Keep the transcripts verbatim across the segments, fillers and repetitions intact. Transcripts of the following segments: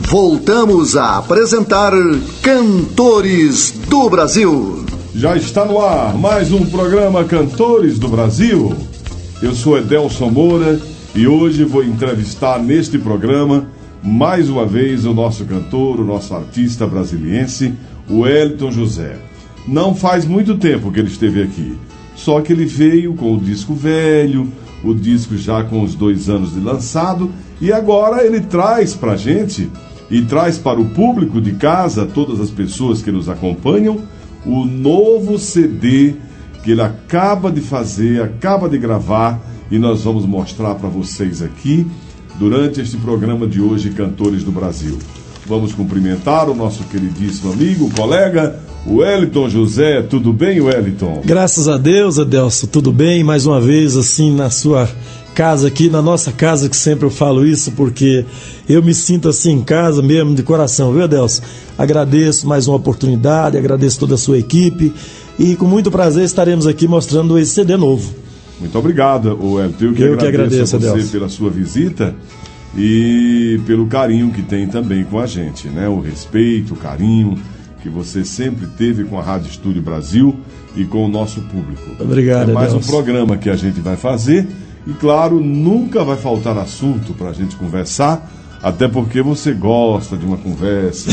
Voltamos a apresentar Cantores do Brasil. Já está no ar mais um programa Cantores do Brasil. Eu sou Edelson Moura e hoje vou entrevistar neste programa mais uma vez o nosso cantor, o nosso artista brasiliense, o Wellington José. Não faz muito tempo que ele esteve aqui, só que ele veio com o disco velho, o disco já com os dois anos de lançado, e agora ele traz pra gente e traz para o público de casa, todas as pessoas que nos acompanham, o novo C D que ele acaba de fazer, acaba de gravar, e nós vamos mostrar para vocês aqui durante este programa de hoje, Cantores do Brasil. Vamos cumprimentar o nosso queridíssimo amigo, colega, Wellington José. Tudo bem, Wellington? Graças a Deus, Adelson, tudo bem? Mais uma vez, assim, na sua casa aqui, na nossa casa, que sempre eu falo isso, porque eu me sinto assim em casa mesmo, de coração, viu, Adelson? Agradeço mais uma oportunidade, agradeço toda a sua equipe e com muito prazer estaremos aqui mostrando esse C D novo. Muito obrigado, Wellington. Eu que eu agradeço, que agradeço a você Adelson. pela sua visita e pelo carinho que tem também com a gente, né? O respeito, o carinho que você sempre teve com a Rádio Estúdio Brasil e com o nosso público. Obrigado, É mais Adelson. um programa que a gente vai fazer e, claro, nunca vai faltar assunto para a gente conversar, até porque você gosta de uma conversa.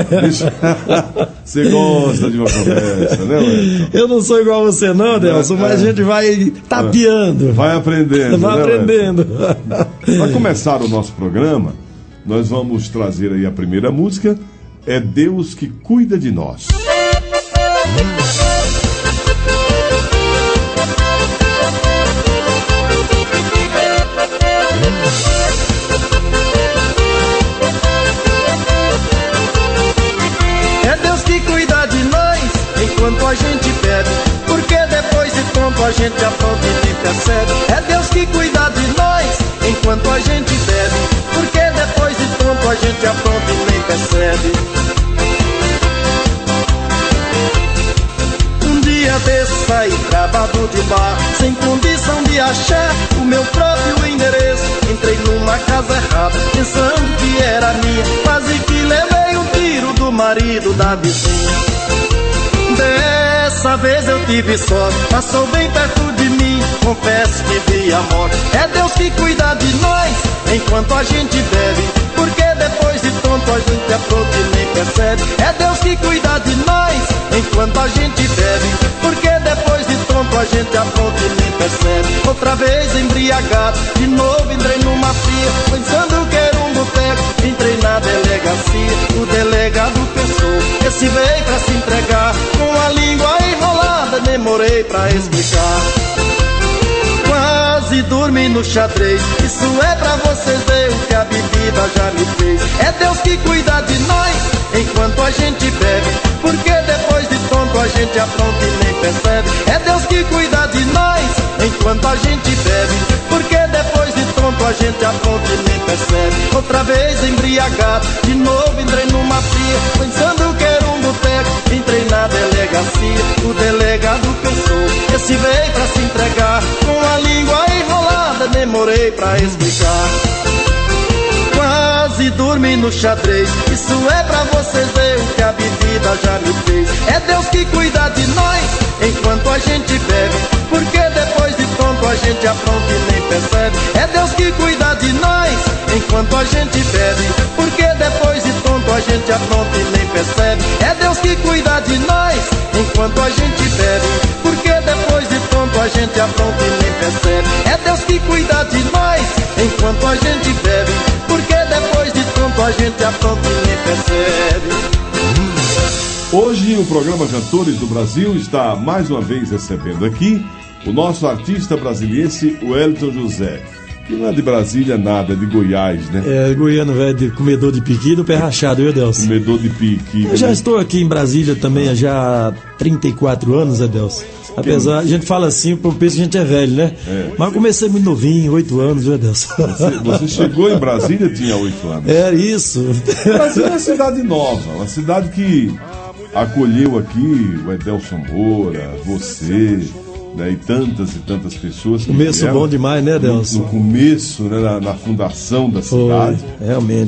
Você gosta de uma conversa, né, Wellington? Eu não sou igual a você não, Adelson, mas a gente vai tapeando. Vai aprendendo, Vai né, aprendendo. Para começar o nosso programa, nós vamos trazer aí a primeira música, É Deus que Cuida de Nós. É Deus que cuida de nós enquanto a gente bebe, porque depois de tonto a gente apronta e nem percebe. É Deus que cuida de nós enquanto a gente bebe, porque depois de tonto a gente apronta e nem percebe. Um dia desse saí travado de bar, sem condição de achar o meu próprio endereço. Entrei numa casa errada, pensando que era minha, quase que levei um tiro do marido da vizinha. Dessa vez eu tive sorte, passou bem perto de mim, confesso que vi a morte. É Deus que cuida de nós enquanto a gente bebe, porque depois de tonto a gente apronta e nem percebe. É Deus que cuida de nós enquanto a gente bebe, porque depois de tonto a gente apronta e nem percebe. Outra vez embriagado, de novo entrei numa fria, pensando que era um boteco. Entrei na delegacia, o delegado pensou que se veio pra se entregar, com a língua enrolada demorei pra explicar. Quase dormi no xadrez, isso é pra vocês verem o que a bebida já me fez. É Deus que cuida de nós enquanto a gente bebe, porque depois de tonto a gente apronta e nem percebe. É Deus que cuida de nós enquanto a gente bebe, porque depois de tonto a gente apronta e nem percebe. Outra vez embriagado, de novo entrei numa fria, pensando que era um boteco. Entrei na delegacia, o delegado pensou que se veio pra se entregar, com a língua enrolada demorei pra explicar. Quase dormi no xadrez, isso é pra vocês verem o que a bebida já me fez. É Deus que cuida de nós enquanto a gente bebe, porque depois de tonto a gente apronta e nem percebe. É Deus que cuida de nós enquanto a gente bebe, porque depois de tonto a gente apronta e nem percebe. É Deus que cuida de nós enquanto a gente bebe, porque depois de tonto a gente apronta e nem percebe. É Deus que cuida de nós enquanto a gente bebe, porque depois de tonto a gente apronta e nem percebe. Hoje o programa Cantores do Brasil está mais uma vez recebendo aqui o nosso artista brasiliense Wellington José, que não é de Brasília nada, é de Goiás, né? É, goiano velho, de comedor de piqui do pé rachado, viu, Adelson? Comedor de piqui. Eu já né? estou aqui em Brasília também há já trinta e quatro anos, Adelson. Apesar, a gente fala assim, por penso que a gente é velho, né? É. Mas eu comecei muito novinho, oito anos, viu, Adelson? Você, você chegou em Brasília, tinha oito anos. É isso. Brasília é uma cidade nova, uma cidade que acolheu aqui o Edelson Moura, você, né, e tantas e tantas pessoas que Começo vieram bom demais, né, Adelson? No, no começo, né, na, na fundação da Foi, cidade. realmente.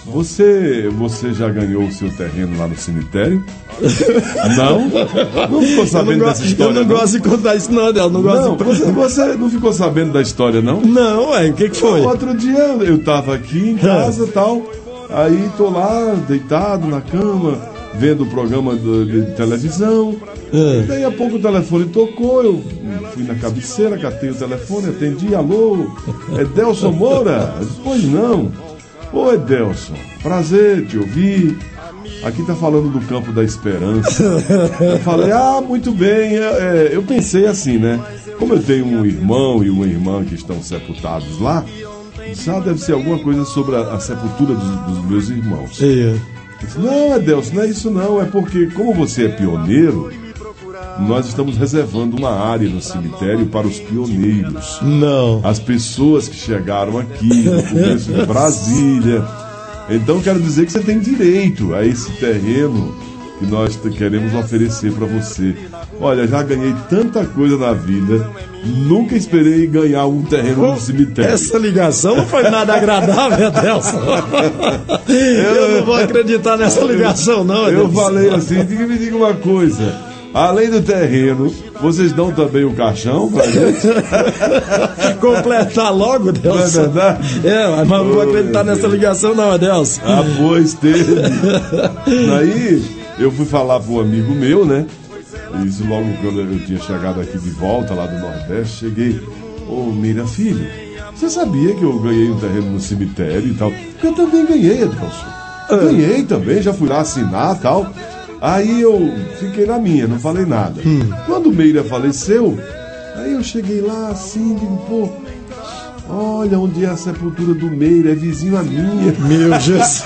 Você, você já ganhou o seu terreno lá no cemitério? Não? Não ficou sabendo dessa história? Eu não, não gosto de contar isso não, Adelson. Não, gosto não, de... você, você não ficou sabendo da história, não? Não, ué, o que que foi? Outro dia eu tava aqui em casa e tal, aí tô lá, deitado na cama, vendo o programa do, de televisão. É. Daí a pouco o telefone tocou, eu fui na cabeceira, catei o telefone, atendi, alô, Edelson Moura? Pois não. Ô Edelson, prazer te ouvir. Aqui tá falando do Campo da Esperança. Eu falei, ah, muito bem. É, eu pensei assim, né? Como eu tenho um irmão e uma irmã que estão sepultados lá, disse, ah, deve ser alguma coisa sobre a, a sepultura dos, dos meus irmãos. É. Disse, não, Edelson, não é isso não. É porque, como você é pioneiro, nós estamos reservando uma área no cemitério para os pioneiros. Não. As pessoas que chegaram aqui no começo de Brasília. Então quero dizer que você tem direito a esse terreno que nós queremos oferecer para você. Olha, já ganhei tanta coisa na vida, nunca esperei ganhar um terreno no cemitério. Essa ligação não foi nada agradável, Adelson. Eu não vou acreditar nessa ligação, não, Adelson. Eu falei assim, me diga uma coisa. Além do terreno, vocês dão também o caixão pra gente? Completar logo, Adelson. Não é verdade? É, mas não vou acreditar nessa ligação não, Adelson. Ah, pois teve. Daí, eu fui falar para um amigo meu, né? Isso logo quando eu tinha chegado aqui de volta lá do Nordeste, cheguei, ô oh, Mira, filho, você sabia que eu ganhei um terreno no cemitério e tal? Porque eu também ganhei, Adelson. Ganhei também, já fui lá assinar e tal. Aí eu fiquei na minha, não falei nada. Hum. Quando o Meira faleceu, aí eu cheguei lá assim, digo, pô, olha onde é a sepultura do Meira, é vizinho a minha. Meu Jesus!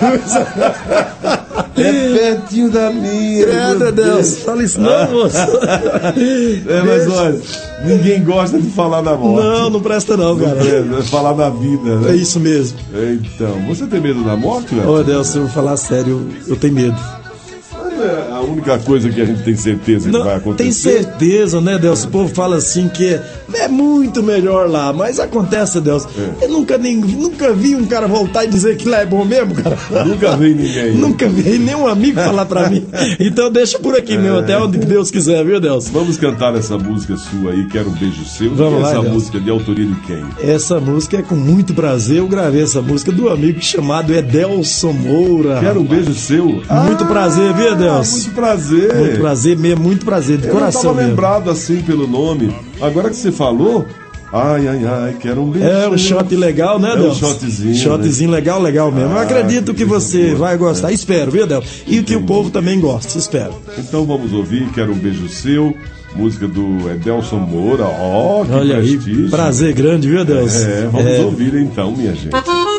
É pertinho da minha. É, meu Deus, fala isso não, moço. É, mas olha, ninguém gosta de falar da morte. Não, não presta não, cara. Não presta, é falar da vida, né? É isso mesmo. Então, você tem medo da morte, né? Ô, Adelson, eu vou falar sério, eu tenho medo. É a única coisa que a gente tem certeza que não, vai acontecer. Tem certeza, né, Deus? O povo fala assim que é muito melhor lá, mas acontece, Deus. É. Eu nunca, nem, nunca vi um cara voltar e dizer que lá é bom mesmo, cara. Nunca vi ninguém. Nunca vi nenhum amigo falar pra mim. Então deixa por aqui é. mesmo, até onde Deus quiser, viu, Deus? Vamos cantar essa música sua aí, Quero um Beijo Seu. Vamos lá, essa Deus. música de autoria de quem? Essa música é com muito prazer. Eu gravei essa música do amigo chamado Edelson Moura. Quero um Beijo Seu. Muito ah, prazer, viu, Deus? Muito prazer. Muito prazer mesmo, muito prazer, de eu coração mesmo. Eu não tava lembrado assim pelo nome. Agora que você falou, ai, ai, ai, quero um beijo. É um shot legal, né, Deus? É um shotzinho. Shotzinho né? legal, legal mesmo. Ah, eu acredito que, que você boa. vai gostar. Espero, viu, Deus? E que o povo também goste, espero. Então vamos ouvir, Quero um Beijo Seu. Música do Edelson Moura. Ó, oh, que Olha prestígio. Aí, prazer grande, viu, Deus? É, vamos é. ouvir então, minha gente.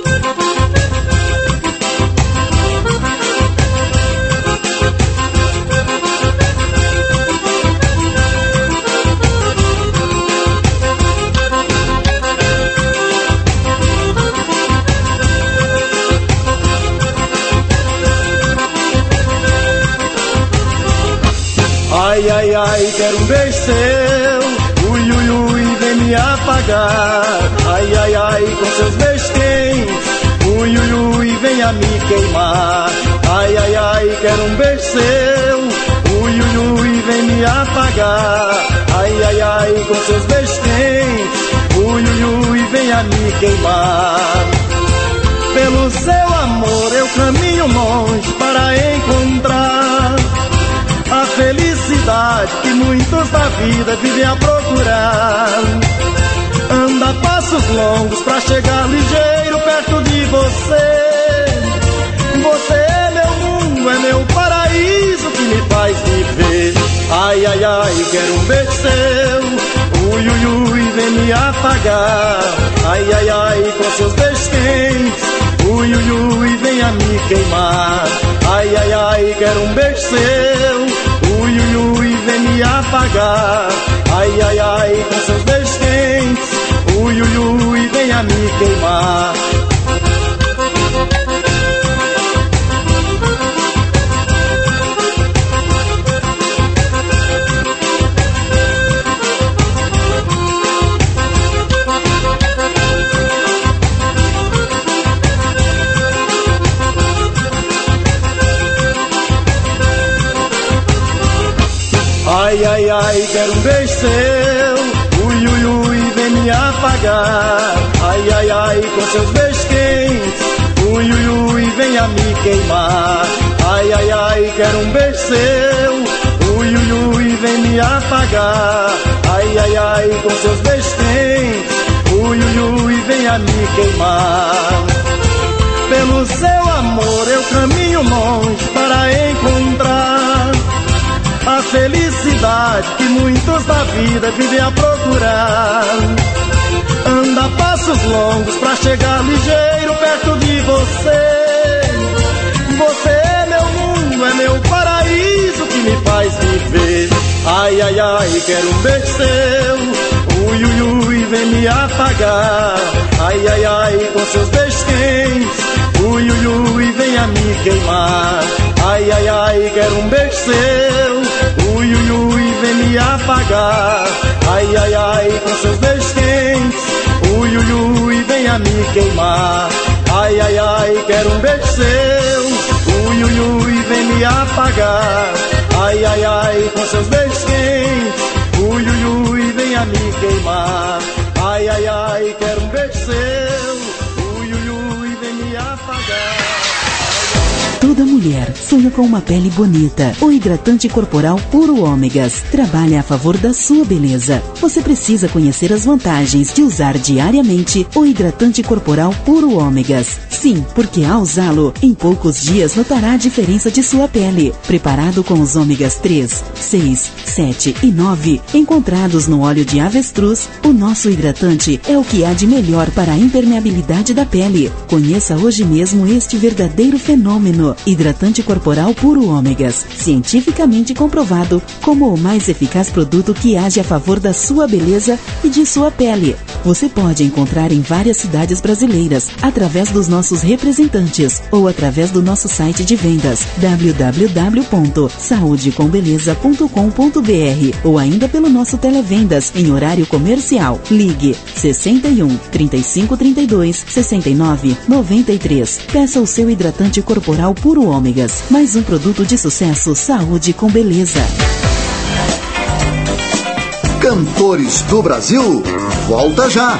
Ai, ai, ai, quero um beijo seu, ui, ui, ui, vem me apagar. Ai, ai, ai, com seus beijos quentes, ui, ui, ui, vem a me queimar. Ai, ai, ai, quero um beijo seu, ui, ui, ui, vem me apagar. Ai, ai, ai, com seus beijos quentes, ui, ui, ui, vem a me queimar. Pelo seu amor eu caminho longe para encontrar a felicidade que muitos da vida vivem a procurar. Anda passos longos pra chegar ligeiro perto de você. Você é meu mundo, é meu paraíso que me faz viver. Ai, ai, ai, quero um beijo seu, ui, ui, ui, vem me apagar. Ai, ai, ai, com seus beijos quentes, ui, ui, ui, vem a me queimar. Ai, ai, ai, quero um beijo seu, ui, ui, ui, vem me apagar. Ai, ai, ai, com seus beijos quentes, ui, ui, ui, vem a me queimar. ai, quero um beijo seu. Ui, ui, ui, vem me apagar. Ai, ai, ai, com seus beijos quentes. Ui, ui, ui, venha me queimar. Ai, ai, ai, quero um beijo seu. Ui, ui, ui, vem me apagar. Ai, ai, ai, com seus beijos quentes. Ui, ui, ui, venha me queimar. Pelo seu amor eu caminho longe para encontrar a felicidade que muitos da vida vivem a procurar. Anda passos longos pra chegar ligeiro perto de você. Você é meu mundo, é meu paraíso que me faz viver. Ai, ai, ai, quero um beijo seu. Ui, ui, ui, vem me apagar. Ai, ai, ai, com seus beijos quentes. Ui, ui, ui, venha me queimar. Ai, ai, ai, quero um beijo seu. Ui, ui, ui, vem me apagar. Ai, ai, ai, com seus beijos quentes. Ui, ui, ui, venha me queimar. Ai, ai, ai, quero um beijo seu. Ui, ui, ui, vem me apagar. Ai, ai, ai, com seus beijos quentes. Ui, ui, ui, venha me queimar. Ai, ai, ai, quero um beijo seu. Ui, ui, ui, vem me apagar. Toda mulher sonha com uma pele bonita. O hidratante corporal Puro Ômegas trabalha a favor da sua beleza. Você precisa conhecer as vantagens de usar diariamente o hidratante corporal Puro Ômegas. Sim, porque ao usá-lo, em poucos dias notará a diferença de sua pele. Preparado com os ômegas três, seis, sete e nove, encontrados no óleo de avestruz, o nosso hidratante é o que há de melhor para a impermeabilidade da pele. Conheça hoje mesmo este verdadeiro fenômeno. Hidratante corporal Puro Ômegas, cientificamente comprovado como o mais eficaz produto que age a favor da sua beleza e de sua pele. Você pode encontrar em várias cidades brasileiras, através dos nossos representantes ou através do nosso site de vendas w w w ponto saúde com beleza ponto com ponto b r ou ainda pelo nosso televendas em horário comercial. Ligue sessenta e um, trinta e cinco, trinta e dois, sessenta e nove, noventa e três. Peça o seu hidratante corporal Puro Ômegas, mais um produto de sucesso Saúde com Beleza. Cantores do Brasil, volta já!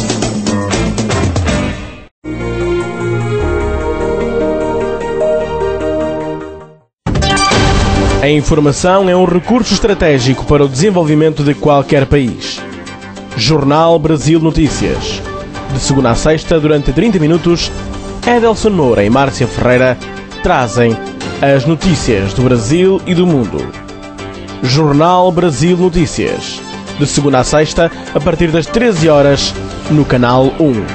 A informação é um recurso estratégico para o desenvolvimento de qualquer país. Jornal Brasil Notícias. De segunda a sexta, durante trinta minutos, Edelson Moura e Márcia Ferreira trazem as notícias do Brasil e do mundo. Jornal Brasil Notícias. De segunda a sexta, a partir das treze horas, no canal um.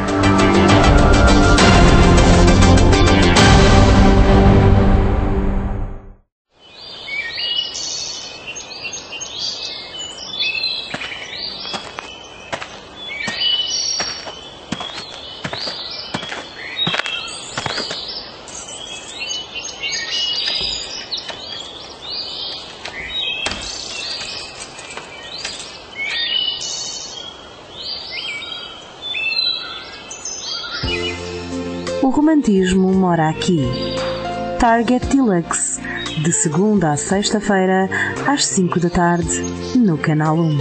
O romantismo mora aqui. Target Deluxe, de segunda a sexta-feira, às cinco da tarde, no canal um.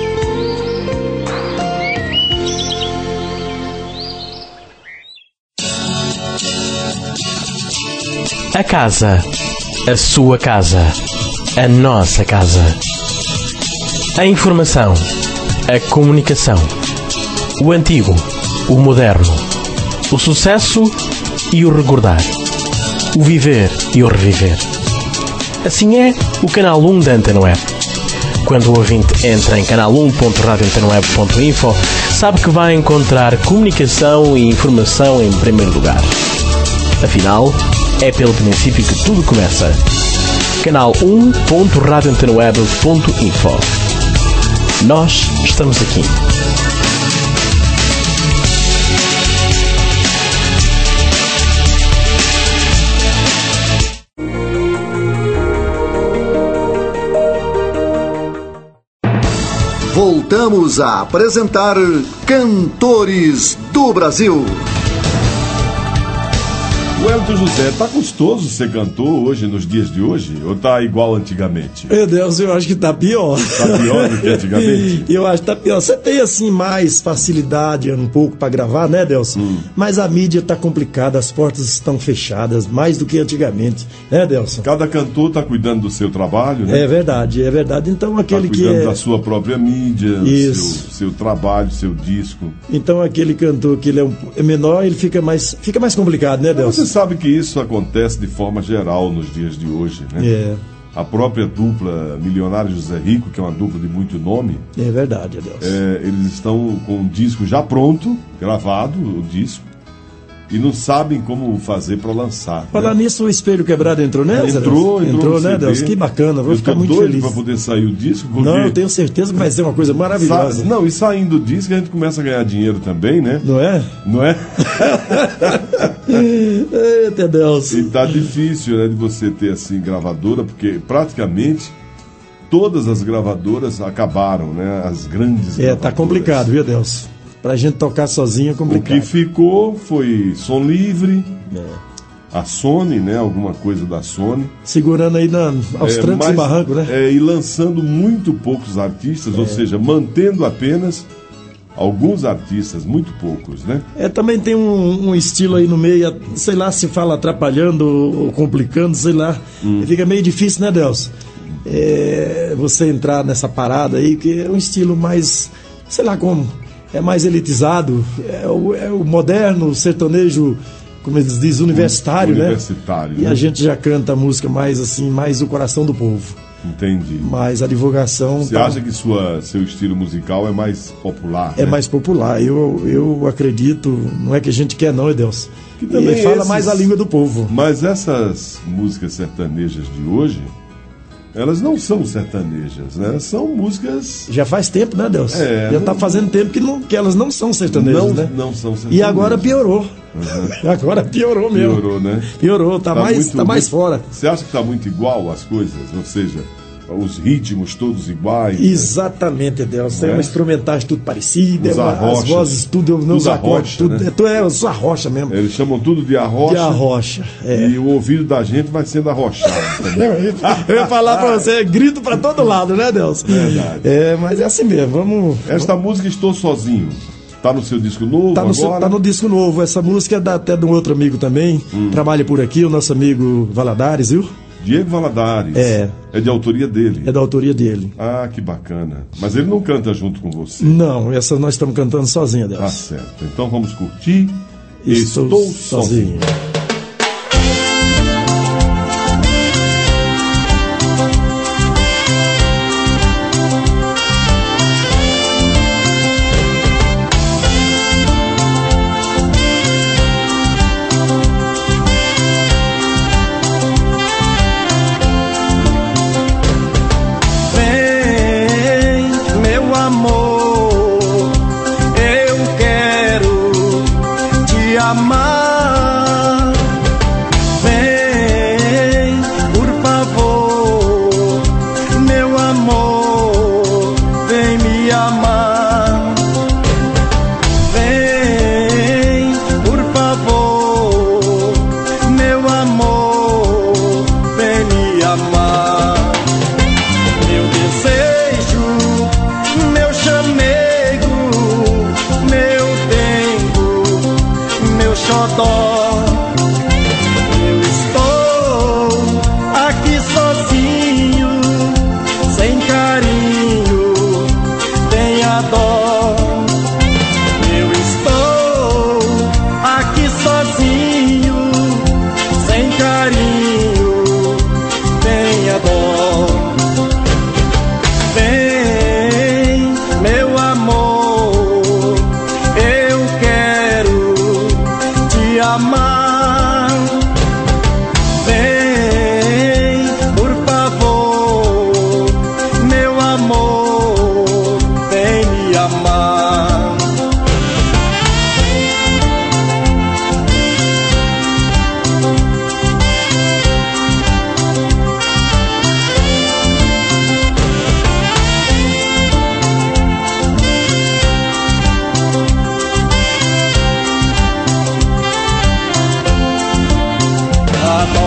A casa, a sua casa, a nossa casa. A informação, a comunicação, o antigo, o moderno, o sucesso e o recordar, o viver e o reviver. Assim é o canal um da Antena Web. Quando o ouvinte entra em canal um ponto radio antena web ponto info, sabe que vai encontrar comunicação e informação em primeiro lugar. Afinal, é pelo princípio que tudo começa. canal um ponto radio antena web ponto info. Nós estamos aqui. Voltamos a apresentar Cantores do Brasil. Wellington José, tá custoso ser cantor hoje, nos dias de hoje? Ou tá igual antigamente? Meu Deus, eu acho que tá pior. Tá pior do que antigamente? Eu acho que tá pior. Você tem, assim, mais facilidade um pouco pra gravar, né, Delson? Hum. Mas a mídia tá complicada, as portas estão fechadas, mais do que antigamente, né, Delson? Cada cantor tá cuidando do seu trabalho, né? É verdade, é verdade. Então, aquele tá que é... cuidando da sua própria mídia, Isso. Seu, seu trabalho, seu disco. Então, aquele cantor que ele é, um, é menor, ele fica mais, fica mais complicado, né, Delson? Você sabe que isso acontece de forma geral nos dias de hoje, né? É. A própria dupla Milionário José Rico, que é uma dupla de muito nome. É verdade, Adelson. É, eles estão com o disco já pronto, gravado, o disco, e não sabem como fazer para lançar. Falar né? nisso, o Espelho Quebrado entrou, né? Entrou, entrou, entrou né, Deus? Que bacana, vou eu ficar tô muito doido feliz. para poder sair o disco. Não, eu tenho certeza que vai ser uma coisa maravilhosa. Sa... Não, e saindo o disco a gente começa a ganhar dinheiro também, né? Não é? Não é? Eita, Deus. E tá difícil, né, de você ter assim gravadora, porque praticamente todas as gravadoras acabaram, né? As grandes É, gravadoras. Tá complicado, viu, Deus? Pra gente tocar sozinho é complicado. O que ficou foi Som Livre, é. a Sony, né? Alguma coisa da Sony. Segurando aí na, aos é, trancos mas, e barrancos, né? É, e lançando muito poucos artistas, é. ou seja, mantendo apenas alguns artistas, muito poucos, né? É, também tem um, um estilo aí no meio, sei lá se fala atrapalhando ou complicando, sei lá. Hum. Fica meio difícil, né, Delcio? É, você entrar nessa parada aí, que é um estilo mais, sei lá como... É mais elitizado, é o, é o moderno, o sertanejo, como eles dizem, universitário, universitário né? né? E a gente já canta a música mais assim, mais o coração do povo. Entendi. Mas a divulgação... Você tá... acha que sua, seu estilo musical é mais popular? É né? mais popular, eu, eu acredito, não é que a gente quer não, Deus. Que também e fala esses... mais a língua do povo. Mas essas músicas sertanejas de hoje... Elas não são sertanejas, né? São músicas... Já faz tempo, né, Deus? É, Já não... tá fazendo tempo que, não, que elas não são sertanejas, não, né? Não são sertanejas. E agora piorou. Uhum. Agora piorou mesmo. Piorou, né? Piorou, tá, tá mais, muito, tá mais fora. Você acha que tá muito igual as coisas? Ou seja... os ritmos todos iguais. Exatamente, Deus. Tem é? uma instrumentagem tudo parecida, é uma, as vozes tudo, os acordes, tudo. Né? É, tu é os arrocha mesmo. Eles chamam tudo de arrocha. De arrocha. É. E o ouvido da gente vai sendo arrochado. Eu ia falar pra você, grito pra todo lado, né, Deus? Verdade. É, mas é assim mesmo, vamos. Esta música Estou Sozinho. Tá no seu disco novo tá no agora? Seu, tá no disco novo. Essa música é da, até de um outro amigo também. Hum. Trabalha por aqui, o nosso amigo Valadares, viu? Diego Valadares. É. É de autoria dele. É da autoria dele. Ah, que bacana. Mas ele não canta junto com você. Não, essa nós estamos cantando sozinha, Deus. Tá certo. Então vamos curtir. Estou, Estou sozinho. sozinho. Amor, eu quero te amar.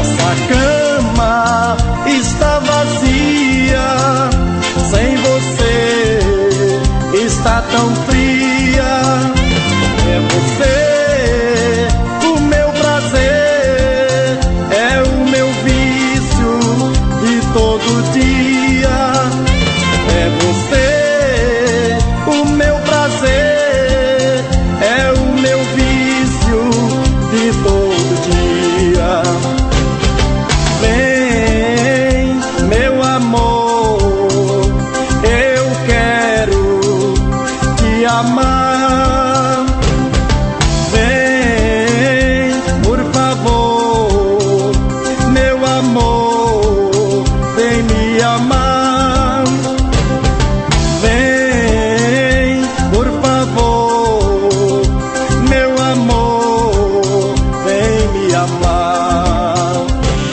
Nossa cama está vazia, sem você está tão fria. É você o meu prazer, é o meu vício de todo dia. É você o meu prazer, é o meu vício de todo dia. Vem, meu amor, eu quero te amar. Vem, por favor, meu amor, vem me amar. Vem, por favor, meu amor, vem me amar.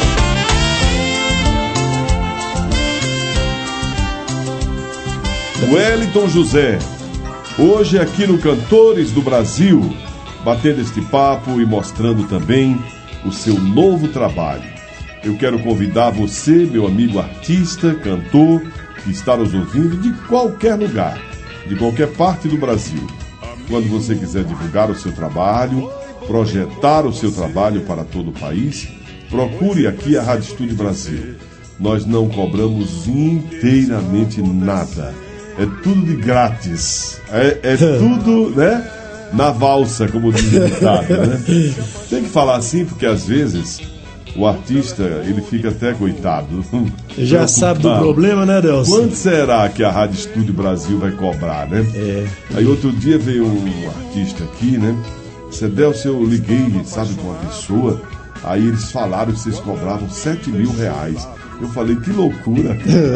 Wellington José, hoje aqui no Cantores do Brasil, batendo este papo e mostrando também o seu novo trabalho. Eu quero convidar você, meu amigo artista, cantor, que está nos ouvindo de qualquer lugar, de qualquer parte do Brasil. Quando você quiser divulgar o seu trabalho, projetar o seu trabalho para todo o país, procure aqui a Rádio Estúdio Brasil. Nós não cobramos inteiramente nada. É tudo de grátis. É, é tudo, né? Na valsa, como diz o ditado, né? Tem que falar assim, porque às vezes o artista, ele fica até coitado. Já sabe do problema, né, Delcio? Quanto será que a Rádio Estúdio Brasil vai cobrar, né? É. Aí outro dia veio um artista aqui, né? Disse, Delcio, eu liguei, sabe, com uma pessoa. Aí eles falaram que vocês cobravam sete mil reais. Eu falei, que loucura.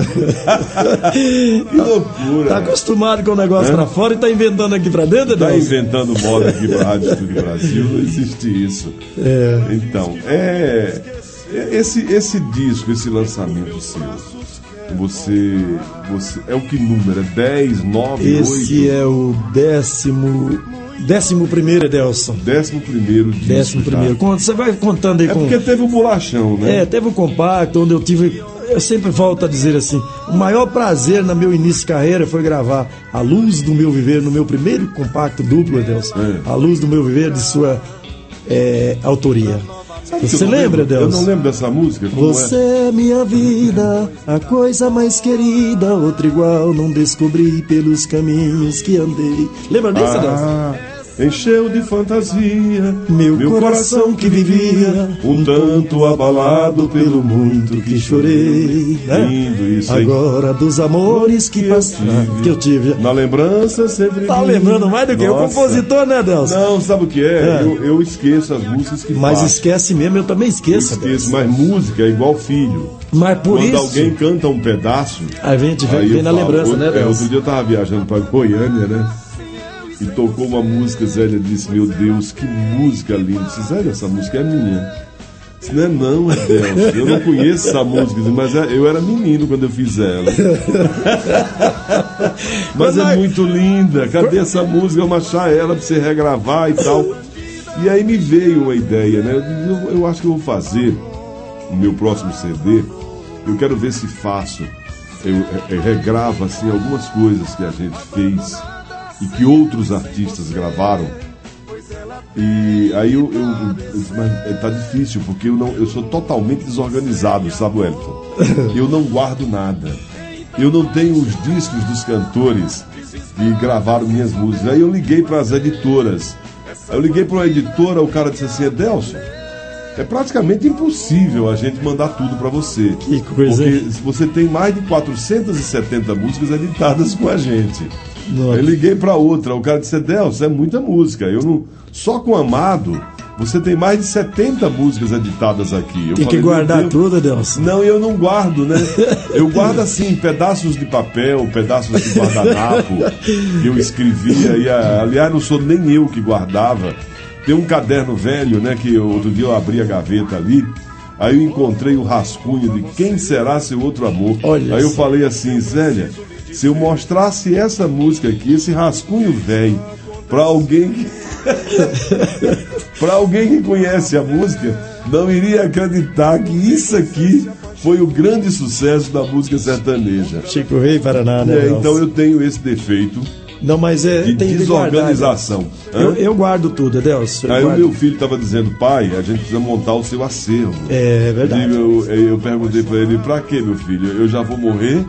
Que loucura. Tá acostumado com o negócio é? pra fora e tá inventando aqui pra dentro, Tá Delcio? inventando moda aqui pra Rádio Estúdio Brasil, não existe isso. É. Então, é, é esse, esse disco, esse lançamento seu, você, você é o que número? É dez, nove, oito? Esse é o décimo... Décimo primeiro, Edelson. Décimo primeiro disco. Décimo primeiro. Conta, você vai contando aí é com... porque teve o Bolachão, né? É, teve o compacto, onde eu tive... Eu sempre volto a dizer assim, o maior prazer no meu início de carreira foi gravar A Luz do Meu Viver, no meu primeiro compacto duplo, Edelson. É. A Luz do Meu Viver, de sua é, autoria. Sabe você lembra, Edelson? Eu não lembro dessa música. Como Você é minha vida, a coisa mais querida, outra igual não descobri pelos caminhos que andei. Lembra disso, Edelson? Ah, encheu de fantasia meu, meu coração, coração que vivia um tanto abalado pelo muito que chorei. Né? Lindo isso, hein? Agora dos amores que, que, passaram, que eu tive. Na lembrança sempre. Tá lembrando mais do que o compositor, né, Delcio? Não, sabe o que é? é. Eu, eu esqueço as músicas que Mas faço. esquece mesmo, eu também esqueço. Eu esqueço, mas música é igual filho. Mas por Quando isso. Quando alguém canta um pedaço. A gente vem, vem na falo, lembrança, outro, né, Delcio? É, outro dia eu tava viajando pra Goiânia, né? E tocou uma música, Zélia disse, meu Deus, que música linda. Disse, Zélia, essa música é minha. Disse, não é não, é Delcio. Eu não conheço essa música, mas eu era menino quando eu fiz ela. Mas é muito linda. Cadê essa música? Vamos achar ela pra você regravar e tal. E aí me veio uma ideia, né? Eu, eu acho que eu vou fazer o meu próximo C D. Eu quero ver se faço. Eu, eu, eu regravo assim algumas coisas que a gente fez e que outros artistas gravaram. E aí eu, eu, eu, eu mas tá difícil, porque eu, não, eu sou totalmente desorganizado, sabe, Wellington? Eu não guardo nada. Eu não tenho os discos dos cantores que gravaram minhas músicas. Aí eu liguei para as editoras. Aí eu liguei para uma editora, o cara disse assim, Delcio, é praticamente impossível a gente mandar tudo para você. Que coisa. Porque você tem mais de quatrocentas e setenta músicas editadas com a gente. Nossa. Eu liguei para outra, o cara disse, Delcio, é muita música. Eu não... Só com Amado, você tem mais de setenta músicas editadas aqui. Eu tem falei, que guardar tudo, Delcio. Não, eu não guardo, né? Eu guardo assim, pedaços de papel, pedaços de guardanapo que eu escrevia. E, aliás, não sou nem eu que guardava. Tem um caderno velho, né? Que eu, outro dia eu abri a gaveta ali. Aí eu encontrei o rascunho de Quem Será Seu Outro Amor. Olha aí eu isso. falei assim, Zélia, se eu mostrasse essa música aqui, esse rascunho velho, pra alguém que... Para alguém que conhece a música, não iria acreditar que isso aqui foi o grande sucesso da música sertaneja. Chico Rei, Paraná, né? É, então eu tenho esse defeito. Não, mas é de tem desorganização. De eu, eu guardo tudo, Adelson. Aí guardo. o meu filho estava dizendo, pai, a gente precisa montar o seu acervo. É, é verdade. Eu, eu, eu perguntei para ele, pra quê, meu filho? Eu já vou morrer?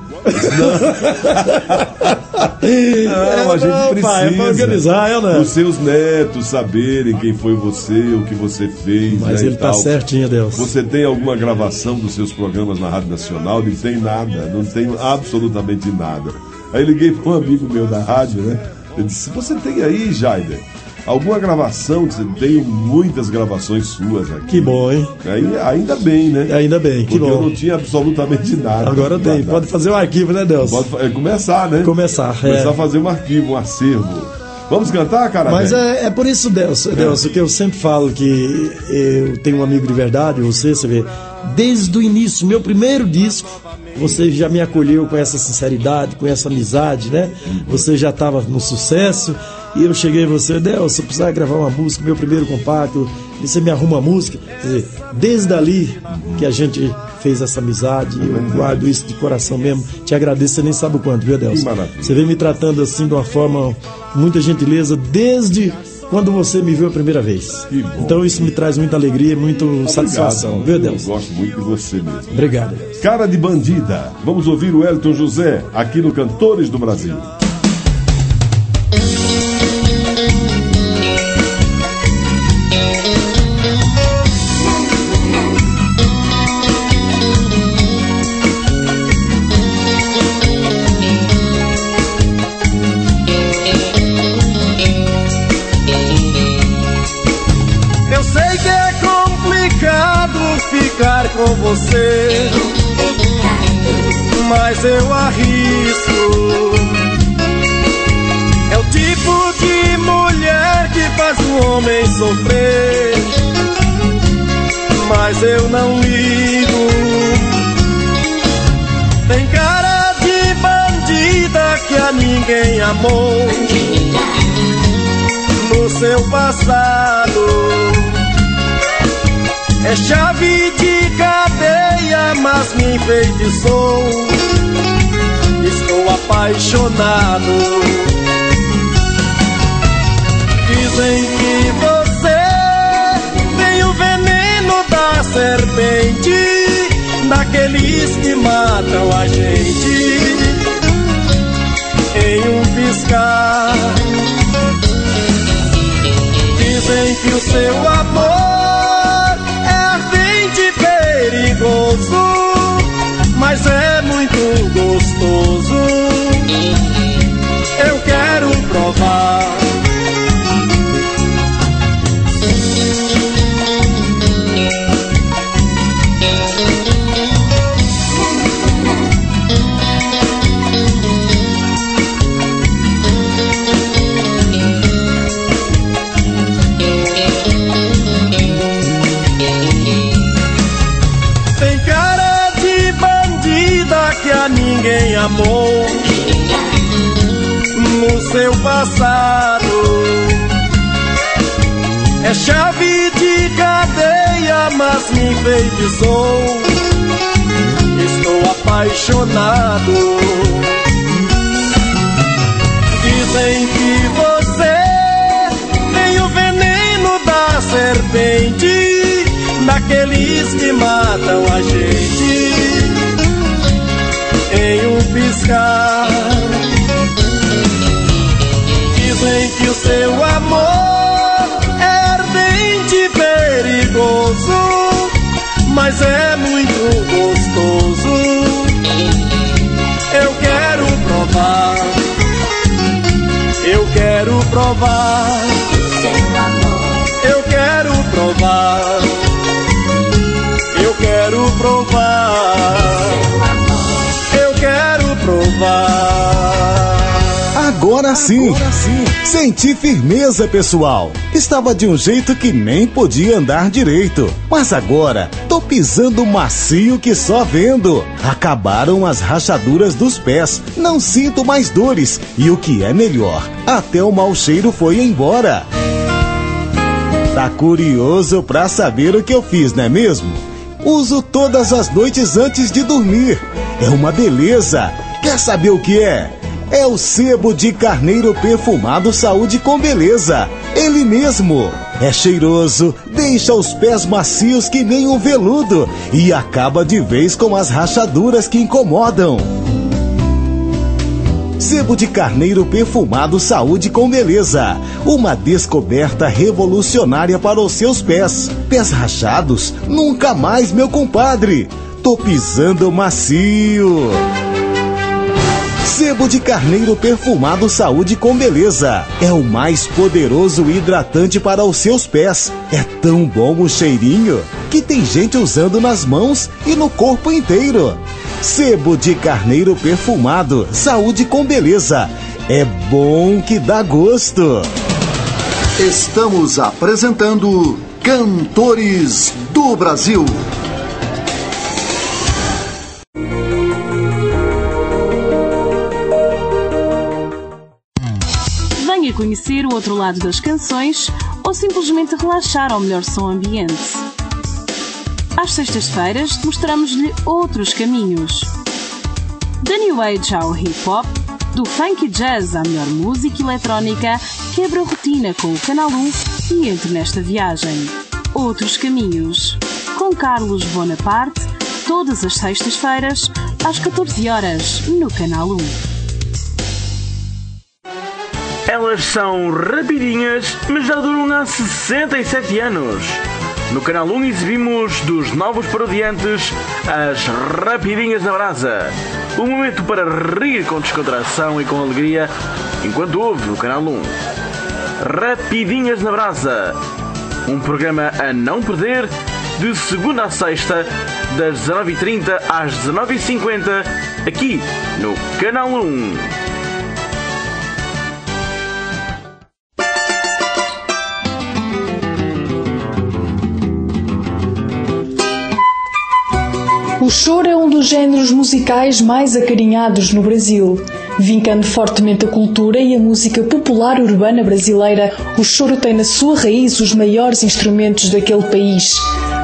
Não, a gente não, precisa. Pai, é pra organizar, eu não. Os seus netos saberem quem foi você, o que você fez. Mas né, ele tá certinho, Adelson. Você tem alguma gravação dos seus programas na Rádio Nacional? Não tem nada, não tenho absolutamente nada. Aí liguei para um amigo meu da rádio, né? Eu disse, você tem aí, Jaider, alguma gravação? Eu tenho muitas gravações suas aqui. Que bom, hein? Aí, ainda bem, né? Ainda bem, que Porque bom. eu não tinha absolutamente nada. Agora tem, nada. pode fazer um arquivo, né, Adelson? Pode é, começar, né? Começar, Começar é. a fazer um arquivo, um acervo. Vamos cantar, cara? Mas é, é por isso, Delcio, é. Delcio, que eu sempre falo que eu tenho um amigo de verdade, você, você vê, desde o início, meu primeiro disco, você já me acolheu com essa sinceridade, com essa amizade, né? Você já estava no sucesso e eu cheguei a você, Delcio, eu precisava gravar uma música, meu primeiro compacto, e você me arruma a música. Quer dizer, desde ali que a gente fez essa amizade, eu guardo isso de coração mesmo. Te agradeço, você nem sabe o quanto, viu, Adelson? Você vem me tratando assim de uma forma, muita gentileza, desde quando você me viu a primeira vez. Então isso me traz muita alegria e muita satisfação, viu, Adelson? Eu gosto muito de você mesmo. Obrigado, Adelson. Cara de Bandida. Vamos ouvir o Elton José aqui no Cantores do Brasil. Ficar com você, mas eu arrisco. É o tipo de mulher que faz o homem sofrer, mas eu não ligo. Tem cara de bandida que a ninguém amou no seu passado. É chave de cadeia, mas me enfeitiçou. Estou apaixonado. Dizem que você tem o veneno da serpente, daqueles que matam a gente em um piscar. Dizem que o seu amor perigoso, mas é muito gostoso. Eu quero provar. Ninguém amou no seu passado. É chave de cadeia, mas me enfeitiçou. Estou apaixonado. Dizem que você tem o veneno da serpente, daqueles que matam a gente em um piscar. Dizem que o seu amor é ardente e perigoso, mas é muito gostoso. Eu quero provar. Eu quero provar. Eu quero provar. Eu quero provar. Quero provar. Agora sim. Agora sim, senti firmeza, pessoal. Estava de um jeito que nem podia andar direito, mas agora tô pisando macio que só vendo. Acabaram as rachaduras dos pés, não sinto mais dores e o que é melhor, até o mau cheiro foi embora. Tá curioso pra saber o que eu fiz, não é mesmo? Uso todas as noites antes de dormir. É uma beleza. Quer saber o que é? É o sebo de carneiro perfumado Saúde com Beleza. Ele mesmo. É cheiroso, deixa os pés macios que nem um veludo e acaba de vez com as rachaduras que incomodam. Sebo de carneiro perfumado Saúde com Beleza. Uma descoberta revolucionária para os seus pés. Pés rachados? Nunca mais, meu compadre. Tô pisando macio. Sebo de carneiro perfumado Saúde com Beleza. É o mais poderoso hidratante para os seus pés. É tão bom o cheirinho que tem gente usando nas mãos e no corpo inteiro. Sebo de carneiro perfumado Saúde com Beleza. É bom que dá gosto. Estamos apresentando Cantores do Brasil. Venha conhecer o outro lado das canções ou simplesmente relaxar ao melhor som ambiente. Às sextas-feiras mostramos-lhe outros caminhos. Da New Age ao Hip Hop, do funk e jazz à melhor música eletrónica, quebra a rotina com o Canal um e entre nesta viagem. Outros caminhos. Com Carlos Bonaparte, todas as sextas-feiras, às catorze horas, no Canal um. Elas são rapidinhas, mas já duram há sessenta e sete anos. No Canal um exibimos dos novos parodiantes as Rapidinhas na Brasa. Um momento para rir com descontração e com alegria enquanto ouve no Canal um. Rapidinhas na Brasa. Um programa a não perder de segunda a sexta, das dezanove e trinta às dezanove e cinquenta, aqui no Canal um. O choro é um dos géneros musicais mais acarinhados no Brasil. Vincando fortemente a cultura e a música popular urbana brasileira, o choro tem na sua raiz os maiores instrumentos daquele país.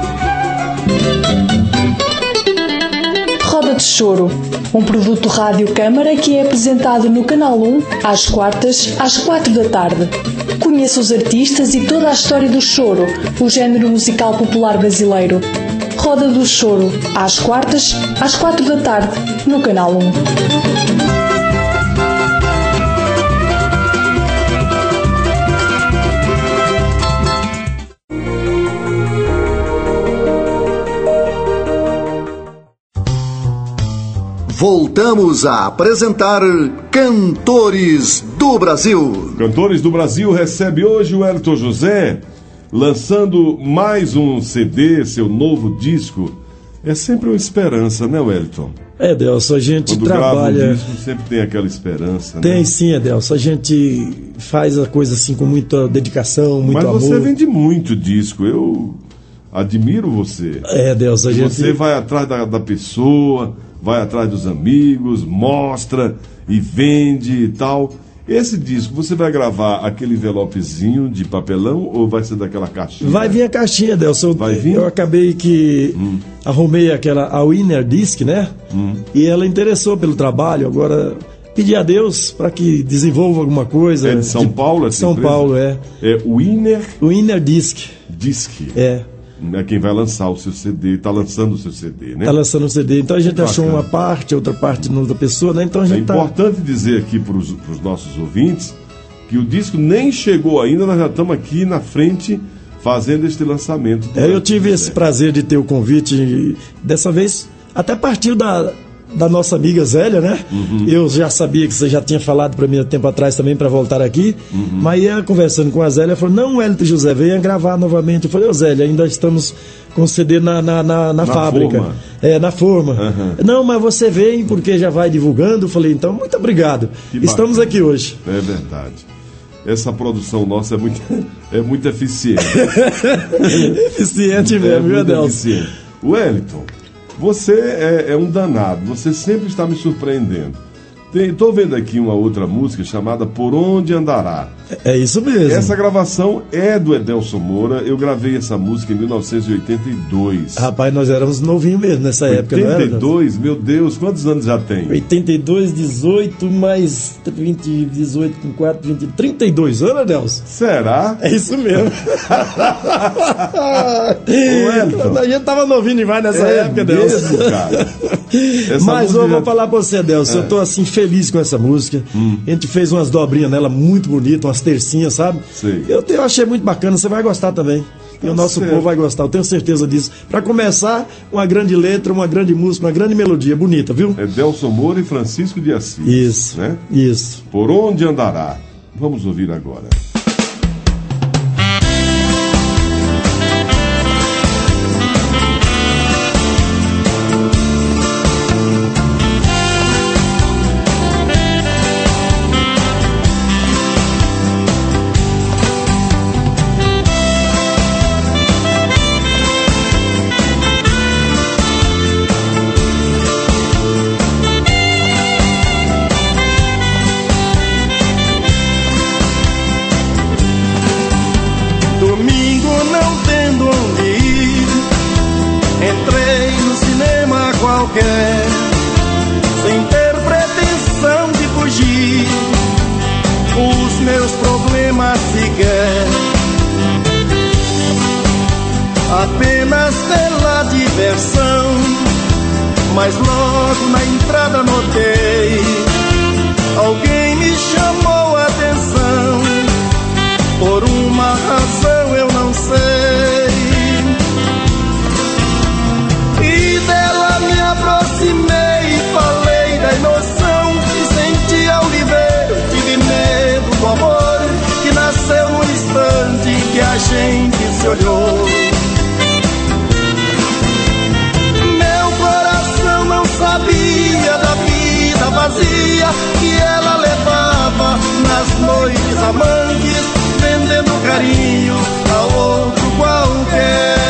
Roda de Choro, um produto rádio-câmara que é apresentado no Canal um às quartas, às quatro da tarde. Conheça os artistas e toda a história do choro, o género musical popular brasileiro. Roda do Choro, às quartas, às quatro da tarde, no Canal um. Voltamos a apresentar Cantores do Brasil. Cantores do Brasil recebe hoje o Wellington José, lançando mais um C D, seu novo disco. É sempre uma esperança, né, Wellington? É, Delso, a gente Quando trabalha... grava um disco, sempre tem aquela esperança, Tem né? sim, Adelso. A gente faz a coisa assim com muita dedicação, muito Mas amor. Mas você vende muito disco, eu admiro você. É, Adelso, a gente... Você vai atrás da, da pessoa, vai atrás dos amigos, mostra e vende e tal. Esse disco, você vai gravar aquele envelopezinho de papelão ou vai ser daquela caixinha? Vai vir a caixinha, Delson. Vai vir? Eu acabei que hum. arrumei aquela, a Winner Disc, né? Hum. E ela interessou pelo trabalho. Agora, pedi a Deus para que desenvolva alguma coisa. É de São de, Paulo? Essa São empresa? Paulo, é. É Winner? Winner Disc. Disc. É. É quem vai lançar o seu C D, está lançando o seu C D, né? Está lançando o C D. Então a gente Bacana. achou uma parte, outra parte noutra pessoa, né? Então a gente É importante tá... dizer aqui para os nossos ouvintes que o disco nem chegou ainda, nós já estamos aqui na frente fazendo este lançamento. É, eu tive esse prazer de ter o convite, dessa vez até partiu da, da nossa amiga Zélia, né? Uhum. Eu já sabia que você já tinha falado para mim há tempo atrás também para voltar aqui, uhum. mas ia conversando com a Zélia, falou, não, Wellington José, venha gravar novamente. Eu falei, ô Zélia, ainda estamos com o C D na, na, na, na, na fábrica. Forma. É, na forma. Uhum. Não, mas você vem porque já vai divulgando. Eu falei, então, muito obrigado. Que estamos bacana. aqui hoje. É verdade. Essa produção nossa é muito, é muito eficiente. Eficiente mesmo, é meu Deus. Wellington, você é, é um danado, você sempre está me surpreendendo. Estou vendo aqui uma outra música chamada Por Onde Andará. É isso mesmo. Essa gravação é do Edelson Moura. Eu gravei essa música em mil novecentos e oitenta e dois. Rapaz, nós éramos novinhos mesmo nessa época, não era? oitenta e dois? Meu Deus, quantos anos já tem? oitenta e dois, dezoito, mais vinte, dezoito com quatro, vinte, trinta e dois anos, Adelson? Será? É isso mesmo. A gente tava novinho demais nessa é época, mesmo, Adelson. Cara. Essa Mas eu já... vou falar pra você, Adelson, é. eu tô assim feliz com essa música. Hum. A gente fez umas dobrinhas nela muito bonitas, umas tercinhas, sabe? Sim. Eu, eu achei muito bacana, você vai gostar também. E tá o nosso certo. Povo vai gostar, eu tenho certeza disso. Pra começar, uma grande letra, uma grande música, uma grande melodia, bonita, viu? Edelson Moura e Francisco de Assis. Isso, né? Isso. Por onde andará? Vamos ouvir agora. Sem ter pretensão de fugir os meus problemas sequer, apenas pela diversão. Mas logo na entrada notei, alguém me chamou a atenção. Por uma razão eu não sei, e dela me aproximei e falei da emoção que senti ao lhe ver. Tive medo do amor que nasceu no instante em que a gente se olhou. Meu coração não sabia da vida vazia que ela levava nas noites amantes, vendendo carinho a outro qualquer.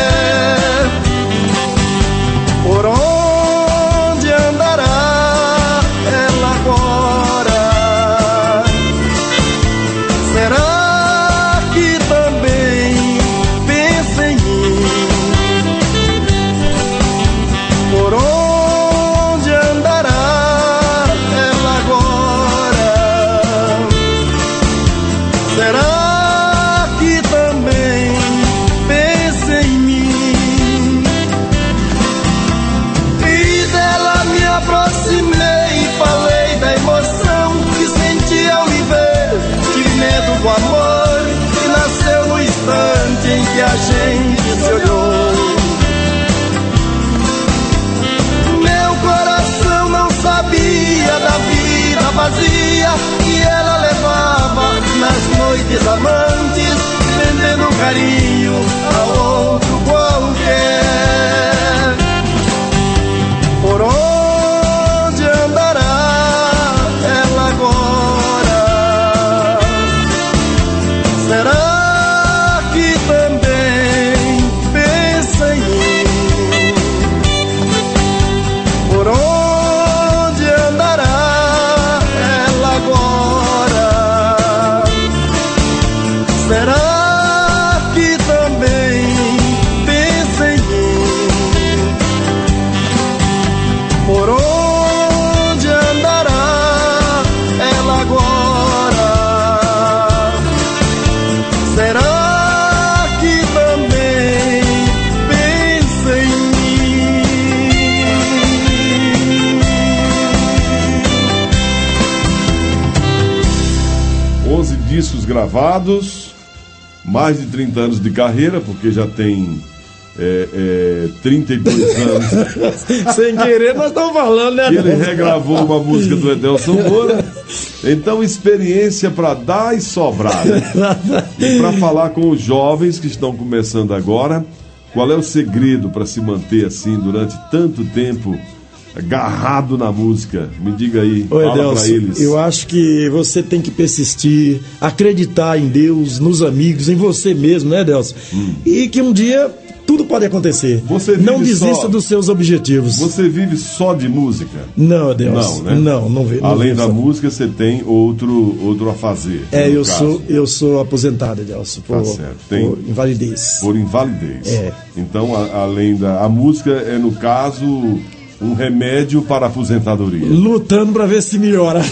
Por onde andará ela agora? Será que também pensa em mim? Por onde andará ela agora? Será que também pensa em mim? Aproximei e falei da emoção que senti ao lhe ver. Tive medo do amor que nasceu no instante em que a gente se olhou. Meu coração não sabia da vida vazia que ela levava nas noites amantes, vendendo carinho a outro qualquer. Por onde será que também pensa em mim? Por onde andará ela agora? Será que também pensa em mim? Por onde andará ela agora? Será que também pensa em mim? onze discos gravados, mais de trinta anos de carreira, porque já tem é, é, trinta e dois anos. Sem querer, nós estamos falando, né? E ele regravou uma música do Edelson Moura. Então, experiência para dar e sobrar. E para falar com os jovens que estão começando agora, qual é o segredo para se manter assim durante tanto tempo agarrado na música? Me diga aí, Oi, fala Adelson, para eles. Eu acho que você tem que persistir, acreditar em Deus, nos amigos, em você mesmo, né, Adelson? Hum. E que um dia tudo pode acontecer. Você vive não desista só... dos seus objetivos. Você vive só de música? Não, Deus. Não, né? Não, não vejo. Além da só. música, você tem outro, outro a fazer. É, eu sou, eu sou aposentado, Deus. Por, tá certo. Tem... por invalidez. Por invalidez. É. Então, a, além da... A música é, no caso... um remédio para a aposentadoria. Lutando para ver se melhora.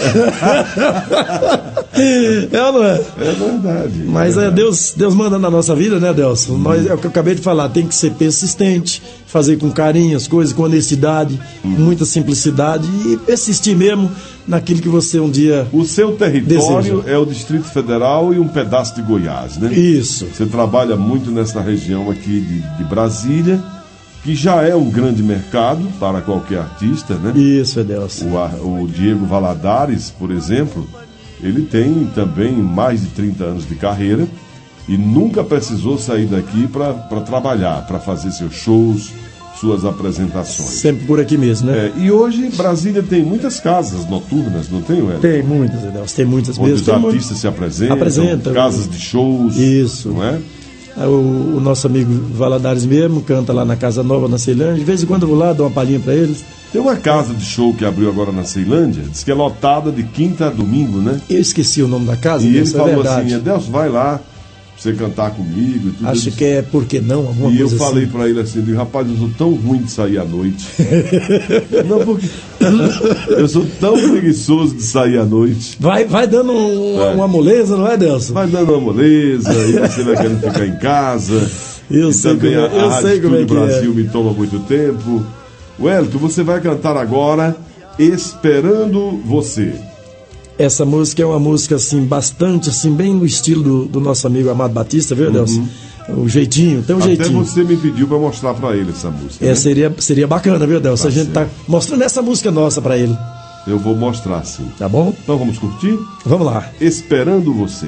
É ou não é? É verdade. Mas é verdade. É, Deus, Deus manda na nossa vida, né, Delson? Hum. Nós, é o que eu acabei de falar, tem que ser persistente, fazer com carinho as coisas, com honestidade, hum. com muita simplicidade e persistir mesmo naquilo que você um dia O seu território deseja. É o Distrito Federal e um pedaço de Goiás, né? Isso. Você trabalha muito nessa região aqui de, de Brasília, que já é um grande mercado para qualquer artista, né? Isso, Deus. O, o Diego Valadares, por exemplo, ele tem também mais de trinta anos de carreira e nunca precisou sair daqui para trabalhar, para fazer seus shows, suas apresentações. Sempre por aqui mesmo, né? É, e hoje Brasília tem muitas casas noturnas, não tem, Hélio? Tem muitas, Deus. Tem muitas onde mesmo. os tem artistas muito... se apresentam, Apresenta, casas o... de shows. Isso. Não é? O, o nosso amigo Valadares mesmo canta lá na Casa Nova, na Ceilândia. De vez em quando eu vou lá, dou uma palhinha pra eles. Tem uma casa de show que abriu agora na Ceilândia, diz que é lotada de quinta a domingo, né? Eu esqueci o nome da casa, e ele é falou verdade. assim, Adelson, vai lá pra você cantar comigo e tudo. Acho que é Por Que Não, alguma e coisa eu falei assim. pra ele assim, rapaz, eu sou tão ruim de sair à noite. Não, porque eu sou tão preguiçoso de sair à noite. Vai, vai dando um, é. uma moleza, não é, Delson? Vai dando uma moleza, e você vai querendo ficar em casa. Eu e sei também como, a, eu a sei Rádio como é do que Brasil é. me toma muito tempo. Wellington, você vai cantar agora Esperando Você. Essa música é uma música assim, bastante, assim, bem no estilo do, do nosso amigo Amado Batista, viu, Delson? Uhum. O jeitinho, tem um Até jeitinho. você me pediu pra mostrar pra ele essa música. É, né? seria, seria bacana, viu, Delson? Tá a gente certo. tá mostrando essa música nossa pra ele. Eu vou mostrar sim. Tá bom? Então vamos curtir? Vamos lá. Esperando Você.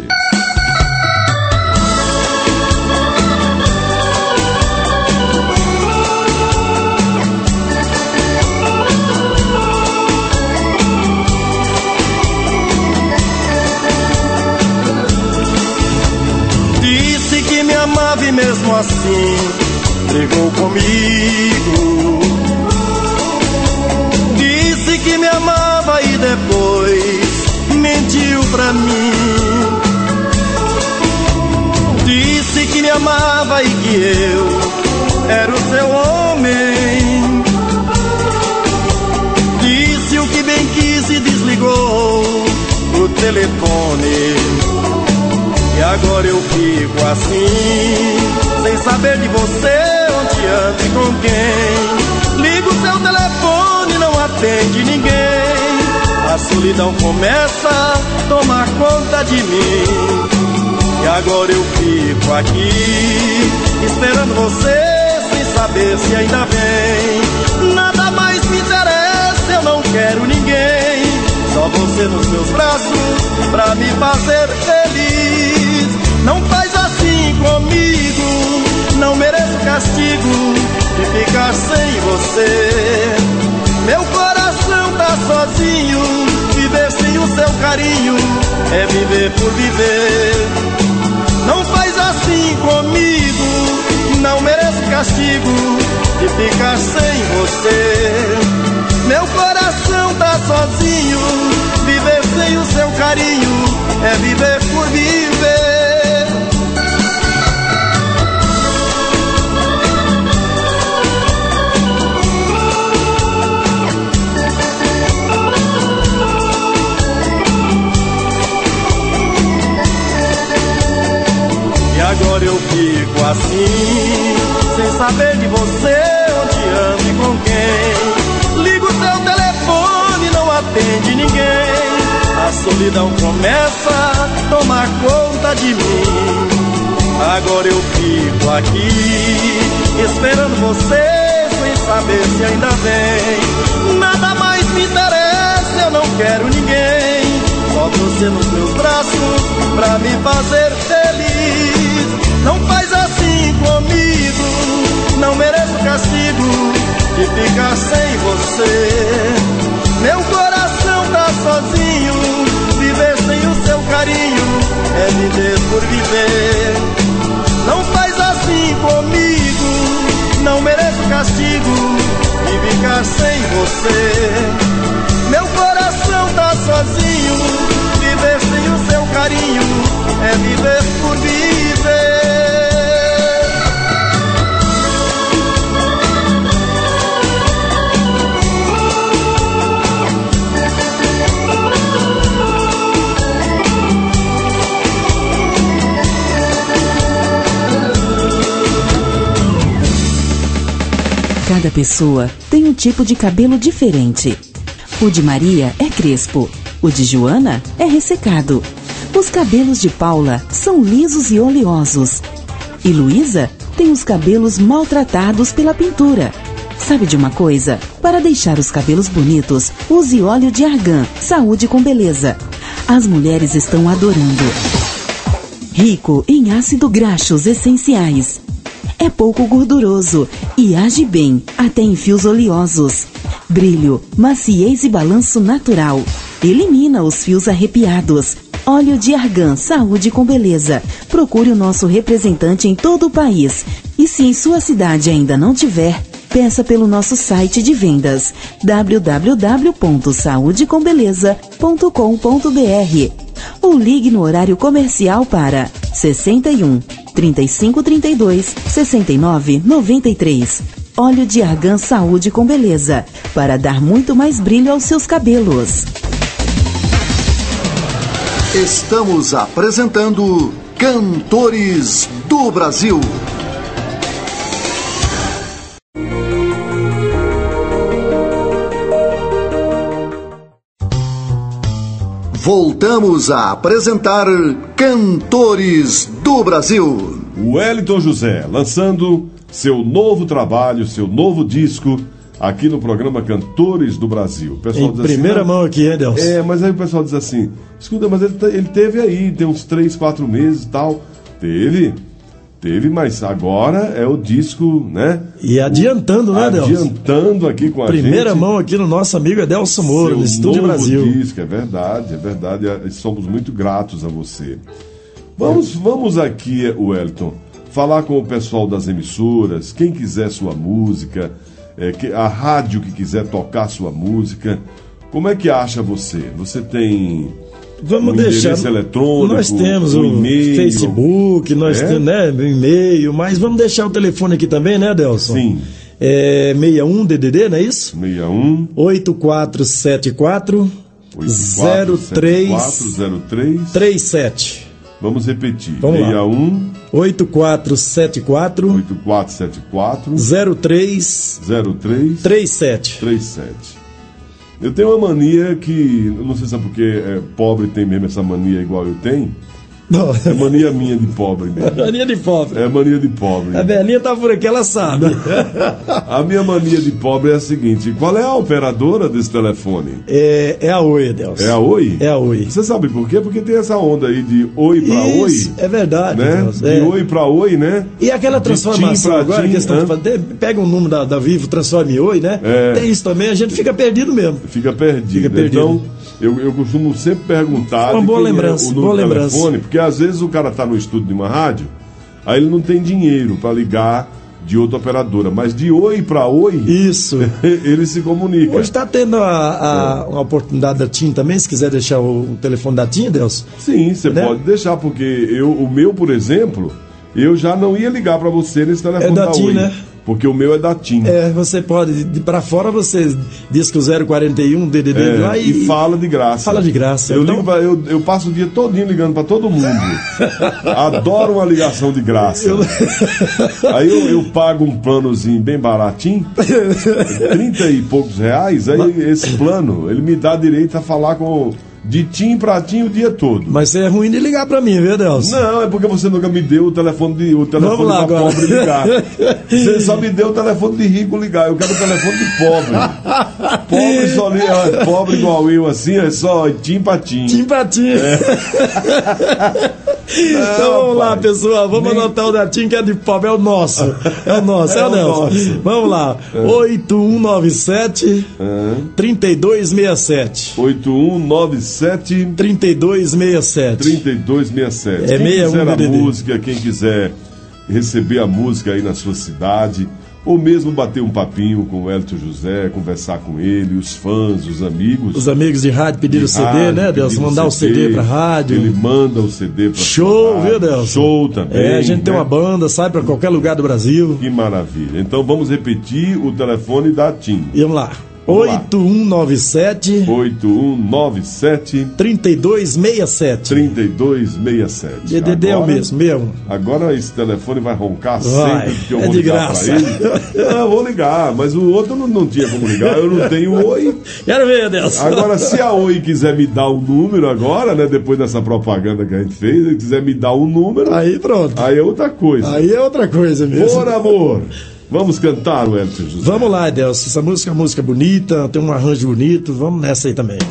Disse que me amava e mesmo assim brigou comigo. Disse que me amava e depois mentiu pra mim. Disse que me amava e que eu era o seu homem. Disse o que bem quis e desligou o telefone. E agora eu fico assim, sem saber de você, onde anda e com quem. Ligo seu telefone, não atende ninguém. A solidão começa a tomar conta de mim. E agora eu fico aqui, esperando você, sem saber se ainda vem. Nada mais me interessa, eu não quero ninguém. Só você nos meus braços, pra me fazer feliz. Não faz assim comigo, não mereço castigo de ficar sem você. Meu coração tá sozinho, viver sem o seu carinho é viver por viver. Não faz assim comigo, não mereço castigo de ficar sem você. Meu coração tá sozinho, viver sem o seu carinho é viver por viver. E agora eu fico assim, sem saber de você, onde ando e com quem. Ligo seu telefone, não atende ninguém. A solidão começa a tomar conta de mim. Agora eu fico aqui, esperando você, sem saber se ainda vem. Nada mais me interessa, eu não quero ninguém. Só você nos meus braços, pra me fazer feliz. Não faz assim comigo, não mereço castigo de ficar sem você. Meu coração tá sozinho, viver sem o seu carinho é viver por viver. Não faz assim comigo, sem você. Meu coração tá sozinho, viver sem o seu carinho é viver por viver. Cada pessoa tem um tipo de cabelo diferente. O de Maria é crespo, o de Joana é ressecado. Os cabelos de Paula são lisos e oleosos. E Luísa tem os cabelos maltratados pela pintura. Sabe de uma coisa? Para deixar os cabelos bonitos, use óleo de argan, saúde com beleza. As mulheres estão adorando. Rico em ácido graxos essenciais. É pouco gorduroso e age bem, até em fios oleosos. Brilho, maciez e balanço natural. Elimina os fios arrepiados. Óleo de argan, saúde com beleza. Procure o nosso representante em todo o país. E se em sua cidade ainda não tiver, peça pelo nosso site de vendas w w w ponto saúde com beleza ponto com ponto b r ou ligue no horário comercial para sessenta e um, trinta e cinco, trinta e dois, sessenta e nove, noventa e três. Óleo de argan saúde com beleza, para dar muito mais brilho aos seus cabelos. Estamos apresentando Cantores do Brasil. Voltamos a apresentar Cantores do Brasil. O Wellington José, lançando seu novo trabalho, seu novo disco, aqui no programa Cantores do Brasil. O pessoal em diz primeira assim, mão aqui, hein, Delcio? É, mas aí o pessoal diz assim, escuta, mas ele, ele teve aí, tem uns três, quatro meses e tal. Teve, teve, mas agora é o disco, né? E adiantando, o, né, Delcio? Adiantando aqui com a primeira gente. Primeira mão aqui no nosso amigo Edelson Moura, no Estúdio novo Brasil. Disco, é verdade, é verdade. Somos muito gratos a você. Vamos, vamos aqui, Wellington, falar com o pessoal das emissoras, quem quiser sua música, é, que, a rádio que quiser tocar sua música. Como é que acha você? Você tem Vamos um deixar, endereço eletrônico? Nós temos um o e-mail, Facebook, nós é? temos, né, e-mail, mas vamos deixar o telefone aqui também, né, Delson? Sim. É sessenta e um D D D, não é isso? sessenta e um oito quatro sete quatro zero três três sete. Vamos repetir. Vamos sessenta e um lá. oito quatro sete quatro oito quatro sete quatro zero três três sete. Eu tenho uma mania que, eu não sei se é porque é, pobre tem mesmo essa mania igual eu tenho. Não. É mania minha de pobre mesmo. Mania de pobre. É mania de pobre. A Belinha tá por aqui, ela sabe. A minha mania de pobre é a seguinte: qual é a operadora desse telefone? É, é a Oi, Adelson. É a Oi? É a Oi. Você sabe por quê? Porque tem essa onda aí de Oi pra Isso, Oi. É verdade, né? Adelson, De é. Oi pra Oi, né? E aquela transformação agora, tim, que eles estão fazendo, pega o número da, da Vivo, transforma em Oi, né? É. Tem isso também, a gente fica perdido mesmo. Fica perdido. Fica perdido. Então, eu, eu costumo sempre perguntar Uma de boa quem lembrança, é o número boa do lembrança. telefone, porque às vezes o cara tá no estúdio de uma rádio, aí ele não tem dinheiro para ligar de outra operadora, mas de Oi para Oi, Isso. ele se comunica. Hoje está tendo a, a, uma oportunidade da TIM também, se quiser deixar o, o telefone da TIM, Delson. Sim, você né? pode deixar, porque eu, o meu, por exemplo, eu já não ia ligar para você nesse telefone É da da TIM, Oi, né? Porque o meu é da TIM. É, você pode, de para fora você diz que o zero quarenta e um D D D É, lá e, e fala de graça. Fala de graça. Eu, Então- ligo pra- eu, eu passo o dia todinho ligando pra todo mundo. Adoro uma ligação de graça. Aí eu, eu pago um planozinho bem baratinho, trinta e poucos reais. Aí esse plano, ele me dá direito a falar com de tim pra tim o dia todo. Mas é ruim de ligar pra mim, viu, Delson? Não, é porque você nunca me deu o telefone de o telefone Vamos lá pra agora. pobre ligar. Você só me deu o telefone de rico ligar. Eu quero o telefone de pobre. Pobre só liga, pobre igual eu, assim, é só tim pra tim. Tim pra tim. É. Então vamos lá, rapaz. pessoal. Vamos Nem- anotar o da TIM, que é de pobre. É o nosso. É o nosso, é, É o o Nelson. nosso. Vamos lá. oito um nove sete, três dois seis sete. oito um nove sete, trinta e dois sessenta e sete. trinta e dois sessenta e sete. É Quem sessenta e um quiser a D D D. música, quem quiser receber a música aí na sua cidade, ou mesmo bater um papinho com o Hélio José, conversar com ele, os fãs, os amigos. Os amigos de rádio pediram de o C D, rádio, né, Delcio? Mandar o C D pra rádio. Ele manda o C D pra Show, rádio. Viu, Delcio? Show também. É, a gente né? tem uma banda, sai pra qualquer lugar do Brasil. Que maravilha. Então vamos repetir o telefone da TIM. E vamos lá. oito um nove sete oito um nove sete três dois seis sete três dois seis sete. D D D é o mesmo, mesmo. Agora esse telefone vai roncar vai, sempre que eu é vou de ligar graça. pra ele. Não, eu vou ligar, mas o outro não, não tinha como ligar. Eu não tenho Oi. Quero ver, Deus. Agora, se a Oi quiser me dar o um número agora, né? Depois dessa propaganda que a gente fez, ele quiser me dar um número. Aí pronto. Aí é outra coisa. Aí é outra coisa mesmo. Por amor. Vamos cantar o Hélio José. Vamos lá, Delcio. Essa música é uma música bonita, tem um arranjo bonito. Vamos nessa aí também.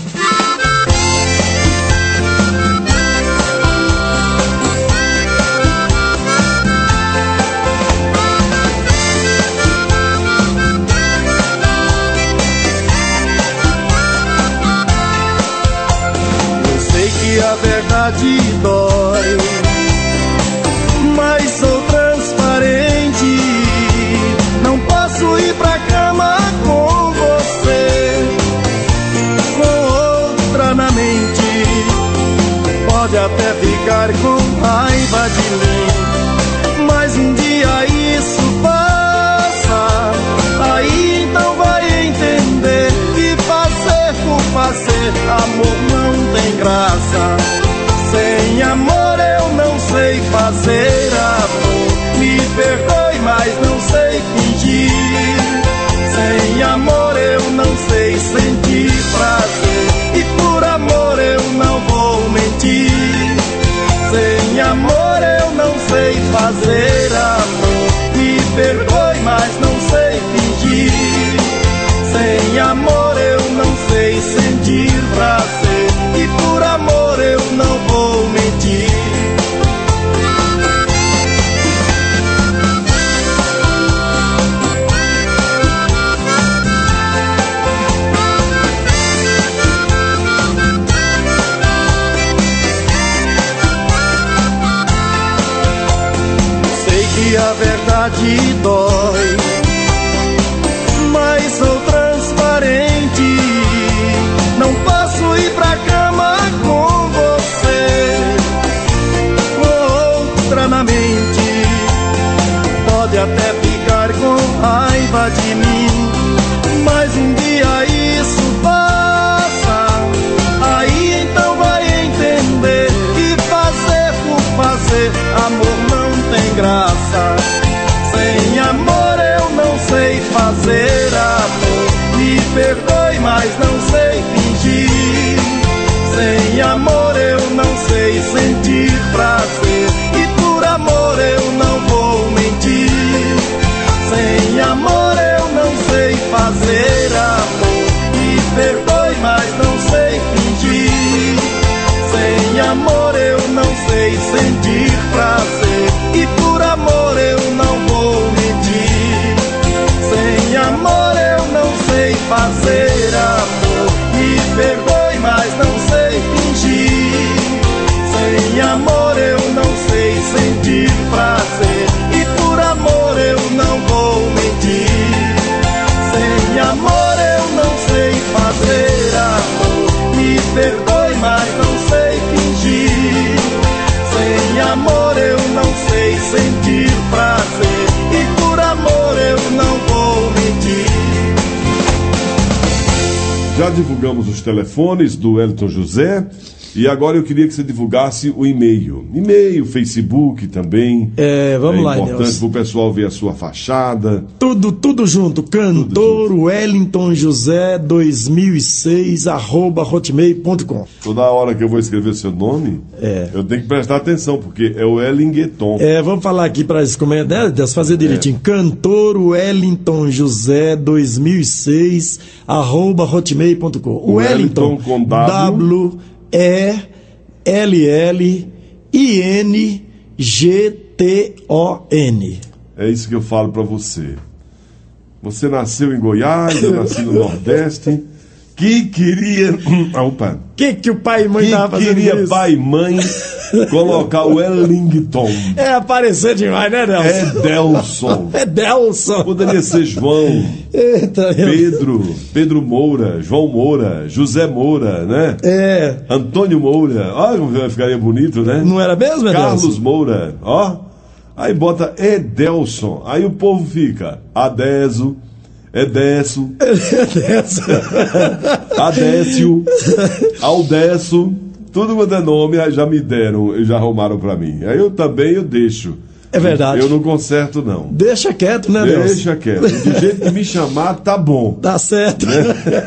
Eu sei que a verdade dói, mas sou transparente. Não posso ir pra cama com você, com outra na mente. Pode até ficar com raiva de mim, mas um dia isso passa. Aí então vai entender que fazer por fazer amor não tem graça. Sem amor eu não sei fazer amor. Me perdoe, mas não sei fingir. Sem amor eu não sei sentir prazer, e por amor eu não vou mentir. Sem amor eu não sei fazer amor. Me perdoe, mas não sei fingir. Sem amor eu não sei sentir prazer, e por amor eu não vou mentir. Que a verdade dói, mas sou transparente. Não posso ir pra cama com você, com outra na mente. Pode até ficar com raiva de mim, mas um dia isso passa. Aí então vai entender que fazer por fazer amor não tem graça. Sem amor eu não sei fazer amor. Me perdoe, mas não sei fingir. Sem amor eu não sei sentir prazer, e por amor eu não vou mentir. Sem amor eu não sei fazer amor. Me perdoe, mas não sei fingir. Sem amor eu não sei sentir prazer, e por amor eu não vou mentir. Sem amor eu não sei fazer amor. Me perdoe, mas não sei fingir. Sem amor eu não sei sentir prazer, e por amor eu não vou mentir. Sem amor eu não sei fazer amor. Me perdoe, mas não sei fingir. Sem amor eu não sei sentir prazer, e por amor eu não vou mentir. Já divulgamos os telefones do Hélio José. E agora eu queria que você divulgasse o e-mail. E-mail, Facebook também. É, vamos é lá, importante para o pessoal ver a sua fachada. Tudo, tudo junto. Cantor tudo junto. Wellington José dois mil e seis arroba hotmail ponto com. Toda hora que eu vou escrever seu nome, é. eu tenho que prestar atenção, porque é o Ellingueton. É, vamos falar aqui para eles como é, né, fazer direitinho. É. Cantor Wellington José dois mil e seis arroba hotmail ponto com. O Wellington com W E L L I N G T O N. É isso que eu falo pra você. Você nasceu em Goiás, eu nasci no Nordeste. que queria... Opa. Que que o pai e mãe que tava fazendo queria isso? pai e mãe colocar o Wellington. É aparecer demais, né, Delson? É Delson. É Delson. Poderia ser João, Eita, Pedro, Pedro Moura, João Moura, José Moura, né? É. Antônio Moura. Olha como ficaria bonito, né? Não era mesmo, Edelson? Carlos Moura, ó. Aí bota Edelson. Aí o povo fica Adeso, Edesso, Edesso. Adécio, Aldesso, tudo quanto é nome já me deram, já arrumaram pra mim. Aí eu também eu deixo. É verdade. Eu não conserto, não. Deixa quieto, né, Deus? Deixa quieto. Do jeito que me chamar, tá bom. Tá certo. Né?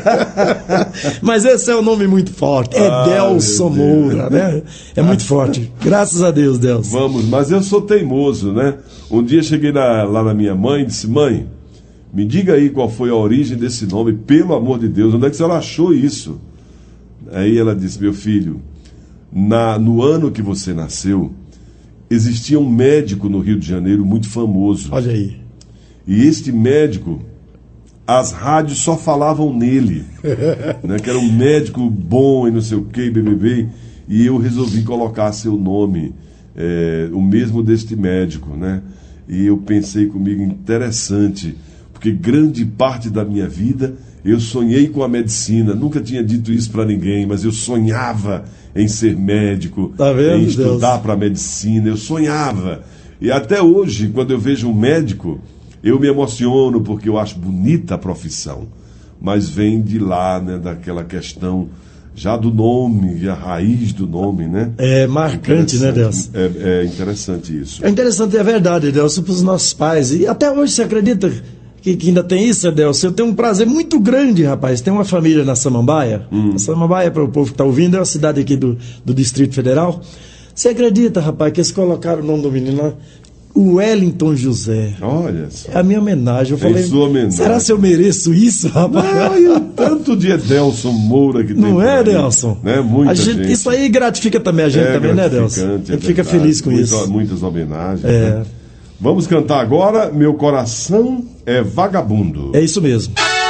Mas esse é um nome muito forte. É ah, Delson Moura, né? É muito forte. Graças a Deus, Delson. Vamos, mas eu sou teimoso, né? Um dia cheguei na, lá na minha mãe e disse: mãe, me diga aí qual foi a origem desse nome, pelo amor de Deus. Onde é que a senhora achou isso? Aí ela disse: meu filho, na, no ano que você nasceu, existia um médico no Rio de Janeiro muito famoso. Olha aí. E este médico, as rádios só falavam nele, né, que era um médico bom e não sei o que, B B B, e eu resolvi colocar seu nome, é, o mesmo deste médico, né? E eu pensei comigo, interessante, porque grande parte da minha vida eu sonhei com a medicina, nunca tinha dito isso para ninguém, mas eu sonhava em ser médico, tá vendo, em estudar para medicina, eu sonhava. E até hoje, quando eu vejo um médico, eu me emociono porque eu acho bonita a profissão, mas vem de lá, né, daquela questão já do nome, a raiz do nome, né? É marcante, né, Deus? É, é interessante isso. É interessante, é verdade, Deus, para os nossos pais. E até hoje, você acredita que, que ainda tem isso, Adelson? Eu tenho um prazer muito grande, rapaz. Tem uma família na Samambaia. Hum. A Samambaia, para o povo que está ouvindo, é uma cidade aqui do, do Distrito Federal. Você acredita, rapaz, que eles colocaram o nome do menino lá? O Wellington José. Olha só. É a minha homenagem. Eu falei, é sua homenagem. Será que eu mereço isso, rapaz? Não, e o tanto de Edelson Moura que tem. Não é, Edelson? Né? Muita gente, gente. Isso aí gratifica também a gente, é, também, né, Edelson? A gente é fica feliz com Muito, isso. Muitas homenagens. É. Né? Vamos cantar agora Meu Coração é Vagabundo. É isso mesmo.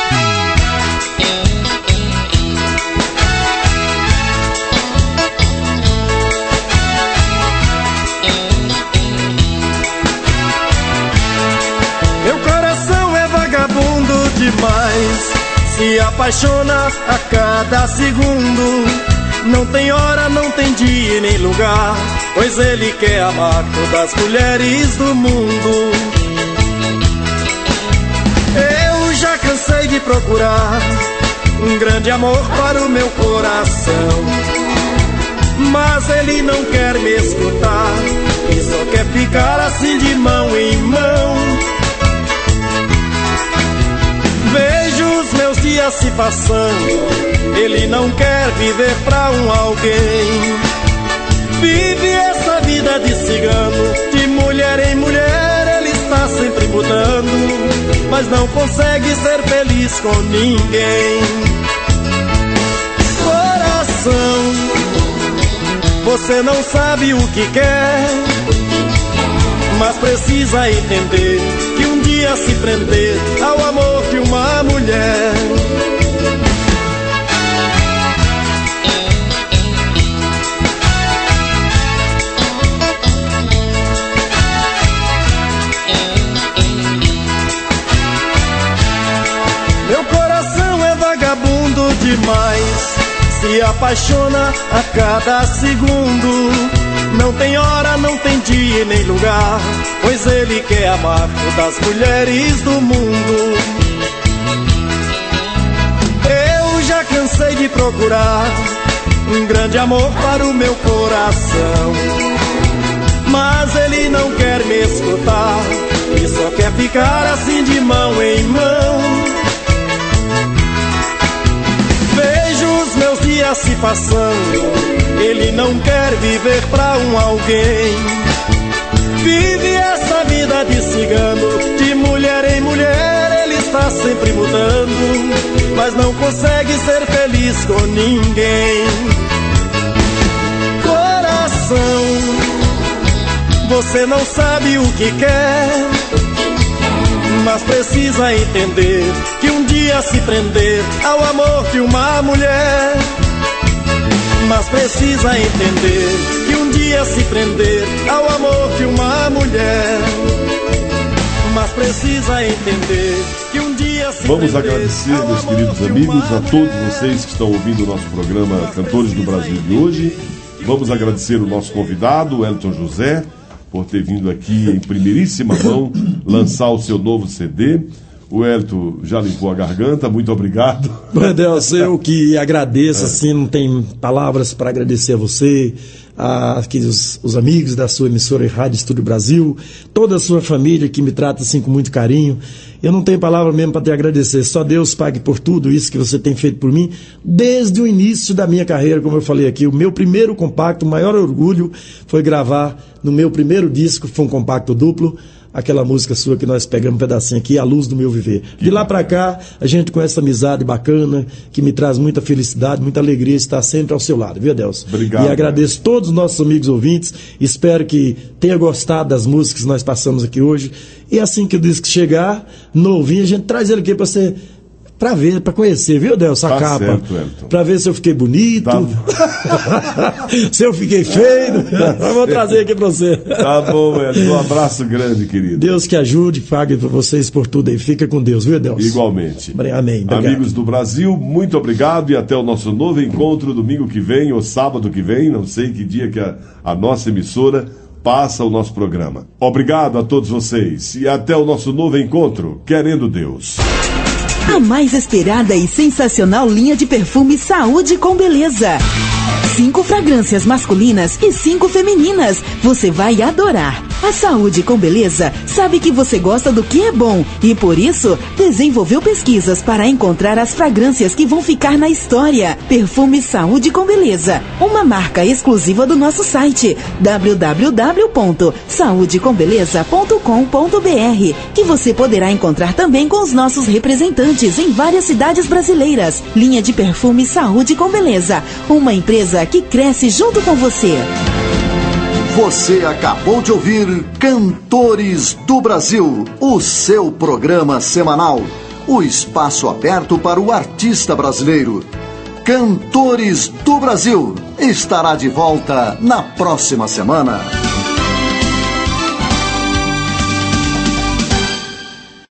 Demais, se apaixona a cada segundo. Não tem hora, não tem dia nem lugar, pois ele quer amar todas as mulheres do mundo. Eu já cansei de procurar um grande amor para o meu coração, mas ele não quer me escutar e só quer ficar assim de mão em mão. Vejo os meus dias se passando, ele não quer viver pra um alguém. Vive essa vida de cigano, de mulher em mulher ele está sempre mudando, mas não consegue ser feliz com ninguém. Coração, você não sabe o que quer, mas precisa entender que um dia se prender ao amor de uma mulher. Meu coração é vagabundo demais, se apaixona a cada segundo. Não tem hora, não tem dia nem lugar, pois ele quer amar todas as mulheres do mundo. Eu já cansei de procurar um grande amor para o meu coração, mas ele não quer me escutar e só quer ficar assim de mão em mão. Vejo os meus dias se passando, ele não quer viver pra um alguém. Vive essa vida de cigano, de mulher em mulher ele está sempre mudando, mas não consegue ser feliz com ninguém. Coração, você não sabe o que quer, mas precisa entender que um dia se prender ao amor de uma mulher. Mas precisa entender que um dia se prender ao amor de uma mulher. Mas precisa entender que um dia se Vamos agradecer, meus queridos amigos, a todos vocês que estão ouvindo o nosso programa Cantores do Brasil de hoje. Vamos agradecer o nosso convidado, Wellington José, por ter vindo aqui em primeiríssima mão lançar o seu novo C D. O Wellington já limpou a garganta, muito obrigado. Deus, eu que agradeço, é. assim, não tem palavras para agradecer a você, a, aqui os, os amigos da sua emissora Rádio Estúdio Brasil, toda a sua família que me trata assim com muito carinho. Eu não tenho palavra mesmo para te agradecer, só Deus pague por tudo isso que você tem feito por mim, desde o início da minha carreira, como eu falei aqui. O meu primeiro compacto, o maior orgulho foi gravar no meu primeiro disco, foi um compacto duplo, aquela música sua que nós pegamos um pedacinho aqui, A Luz do Meu Viver. De lá pra cá, a gente com essa amizade bacana, que me traz muita felicidade, muita alegria estar sempre ao seu lado, viu, Adelson? Obrigado. E agradeço a todos os nossos amigos ouvintes, espero que tenha gostado das músicas que nós passamos aqui hoje, e assim que o disco chegar, novinho, a gente traz ele aqui pra você... Pra ver, pra conhecer, viu, Delson, a tá capa? Certo, Elton. Pra ver se eu fiquei bonito, tá. se eu fiquei feio. Tá eu vou trazer aqui pra você. Tá bom, Elton. Um abraço grande, querido. Deus que ajude, pague pra vocês por tudo aí. Fica com Deus, viu, Delson? Igualmente. Amém. Obrigado. Amigos do Brasil, muito obrigado e até o nosso novo encontro domingo que vem ou sábado que vem, não sei que dia que a, a nossa emissora passa o nosso programa. Obrigado a todos vocês e até o nosso novo encontro, querendo Deus. A mais esperada e sensacional linha de perfume Saúde com Beleza. Cinco fragrâncias masculinas e cinco femininas. Você vai adorar. A Saúde com Beleza sabe que você gosta do que é bom e, por isso, desenvolveu pesquisas para encontrar as fragrâncias que vão ficar na história. Perfume Saúde com Beleza, uma marca exclusiva do nosso site w w w ponto saúde com beleza ponto com ponto b r, que você poderá encontrar também com os nossos representantes em várias cidades brasileiras. Linha de perfume Saúde com Beleza, uma empresa que cresce junto com você. Você acabou de ouvir Cantores do Brasil, o seu programa semanal, o espaço aberto para o artista brasileiro. Cantores do Brasil estará de volta na próxima semana.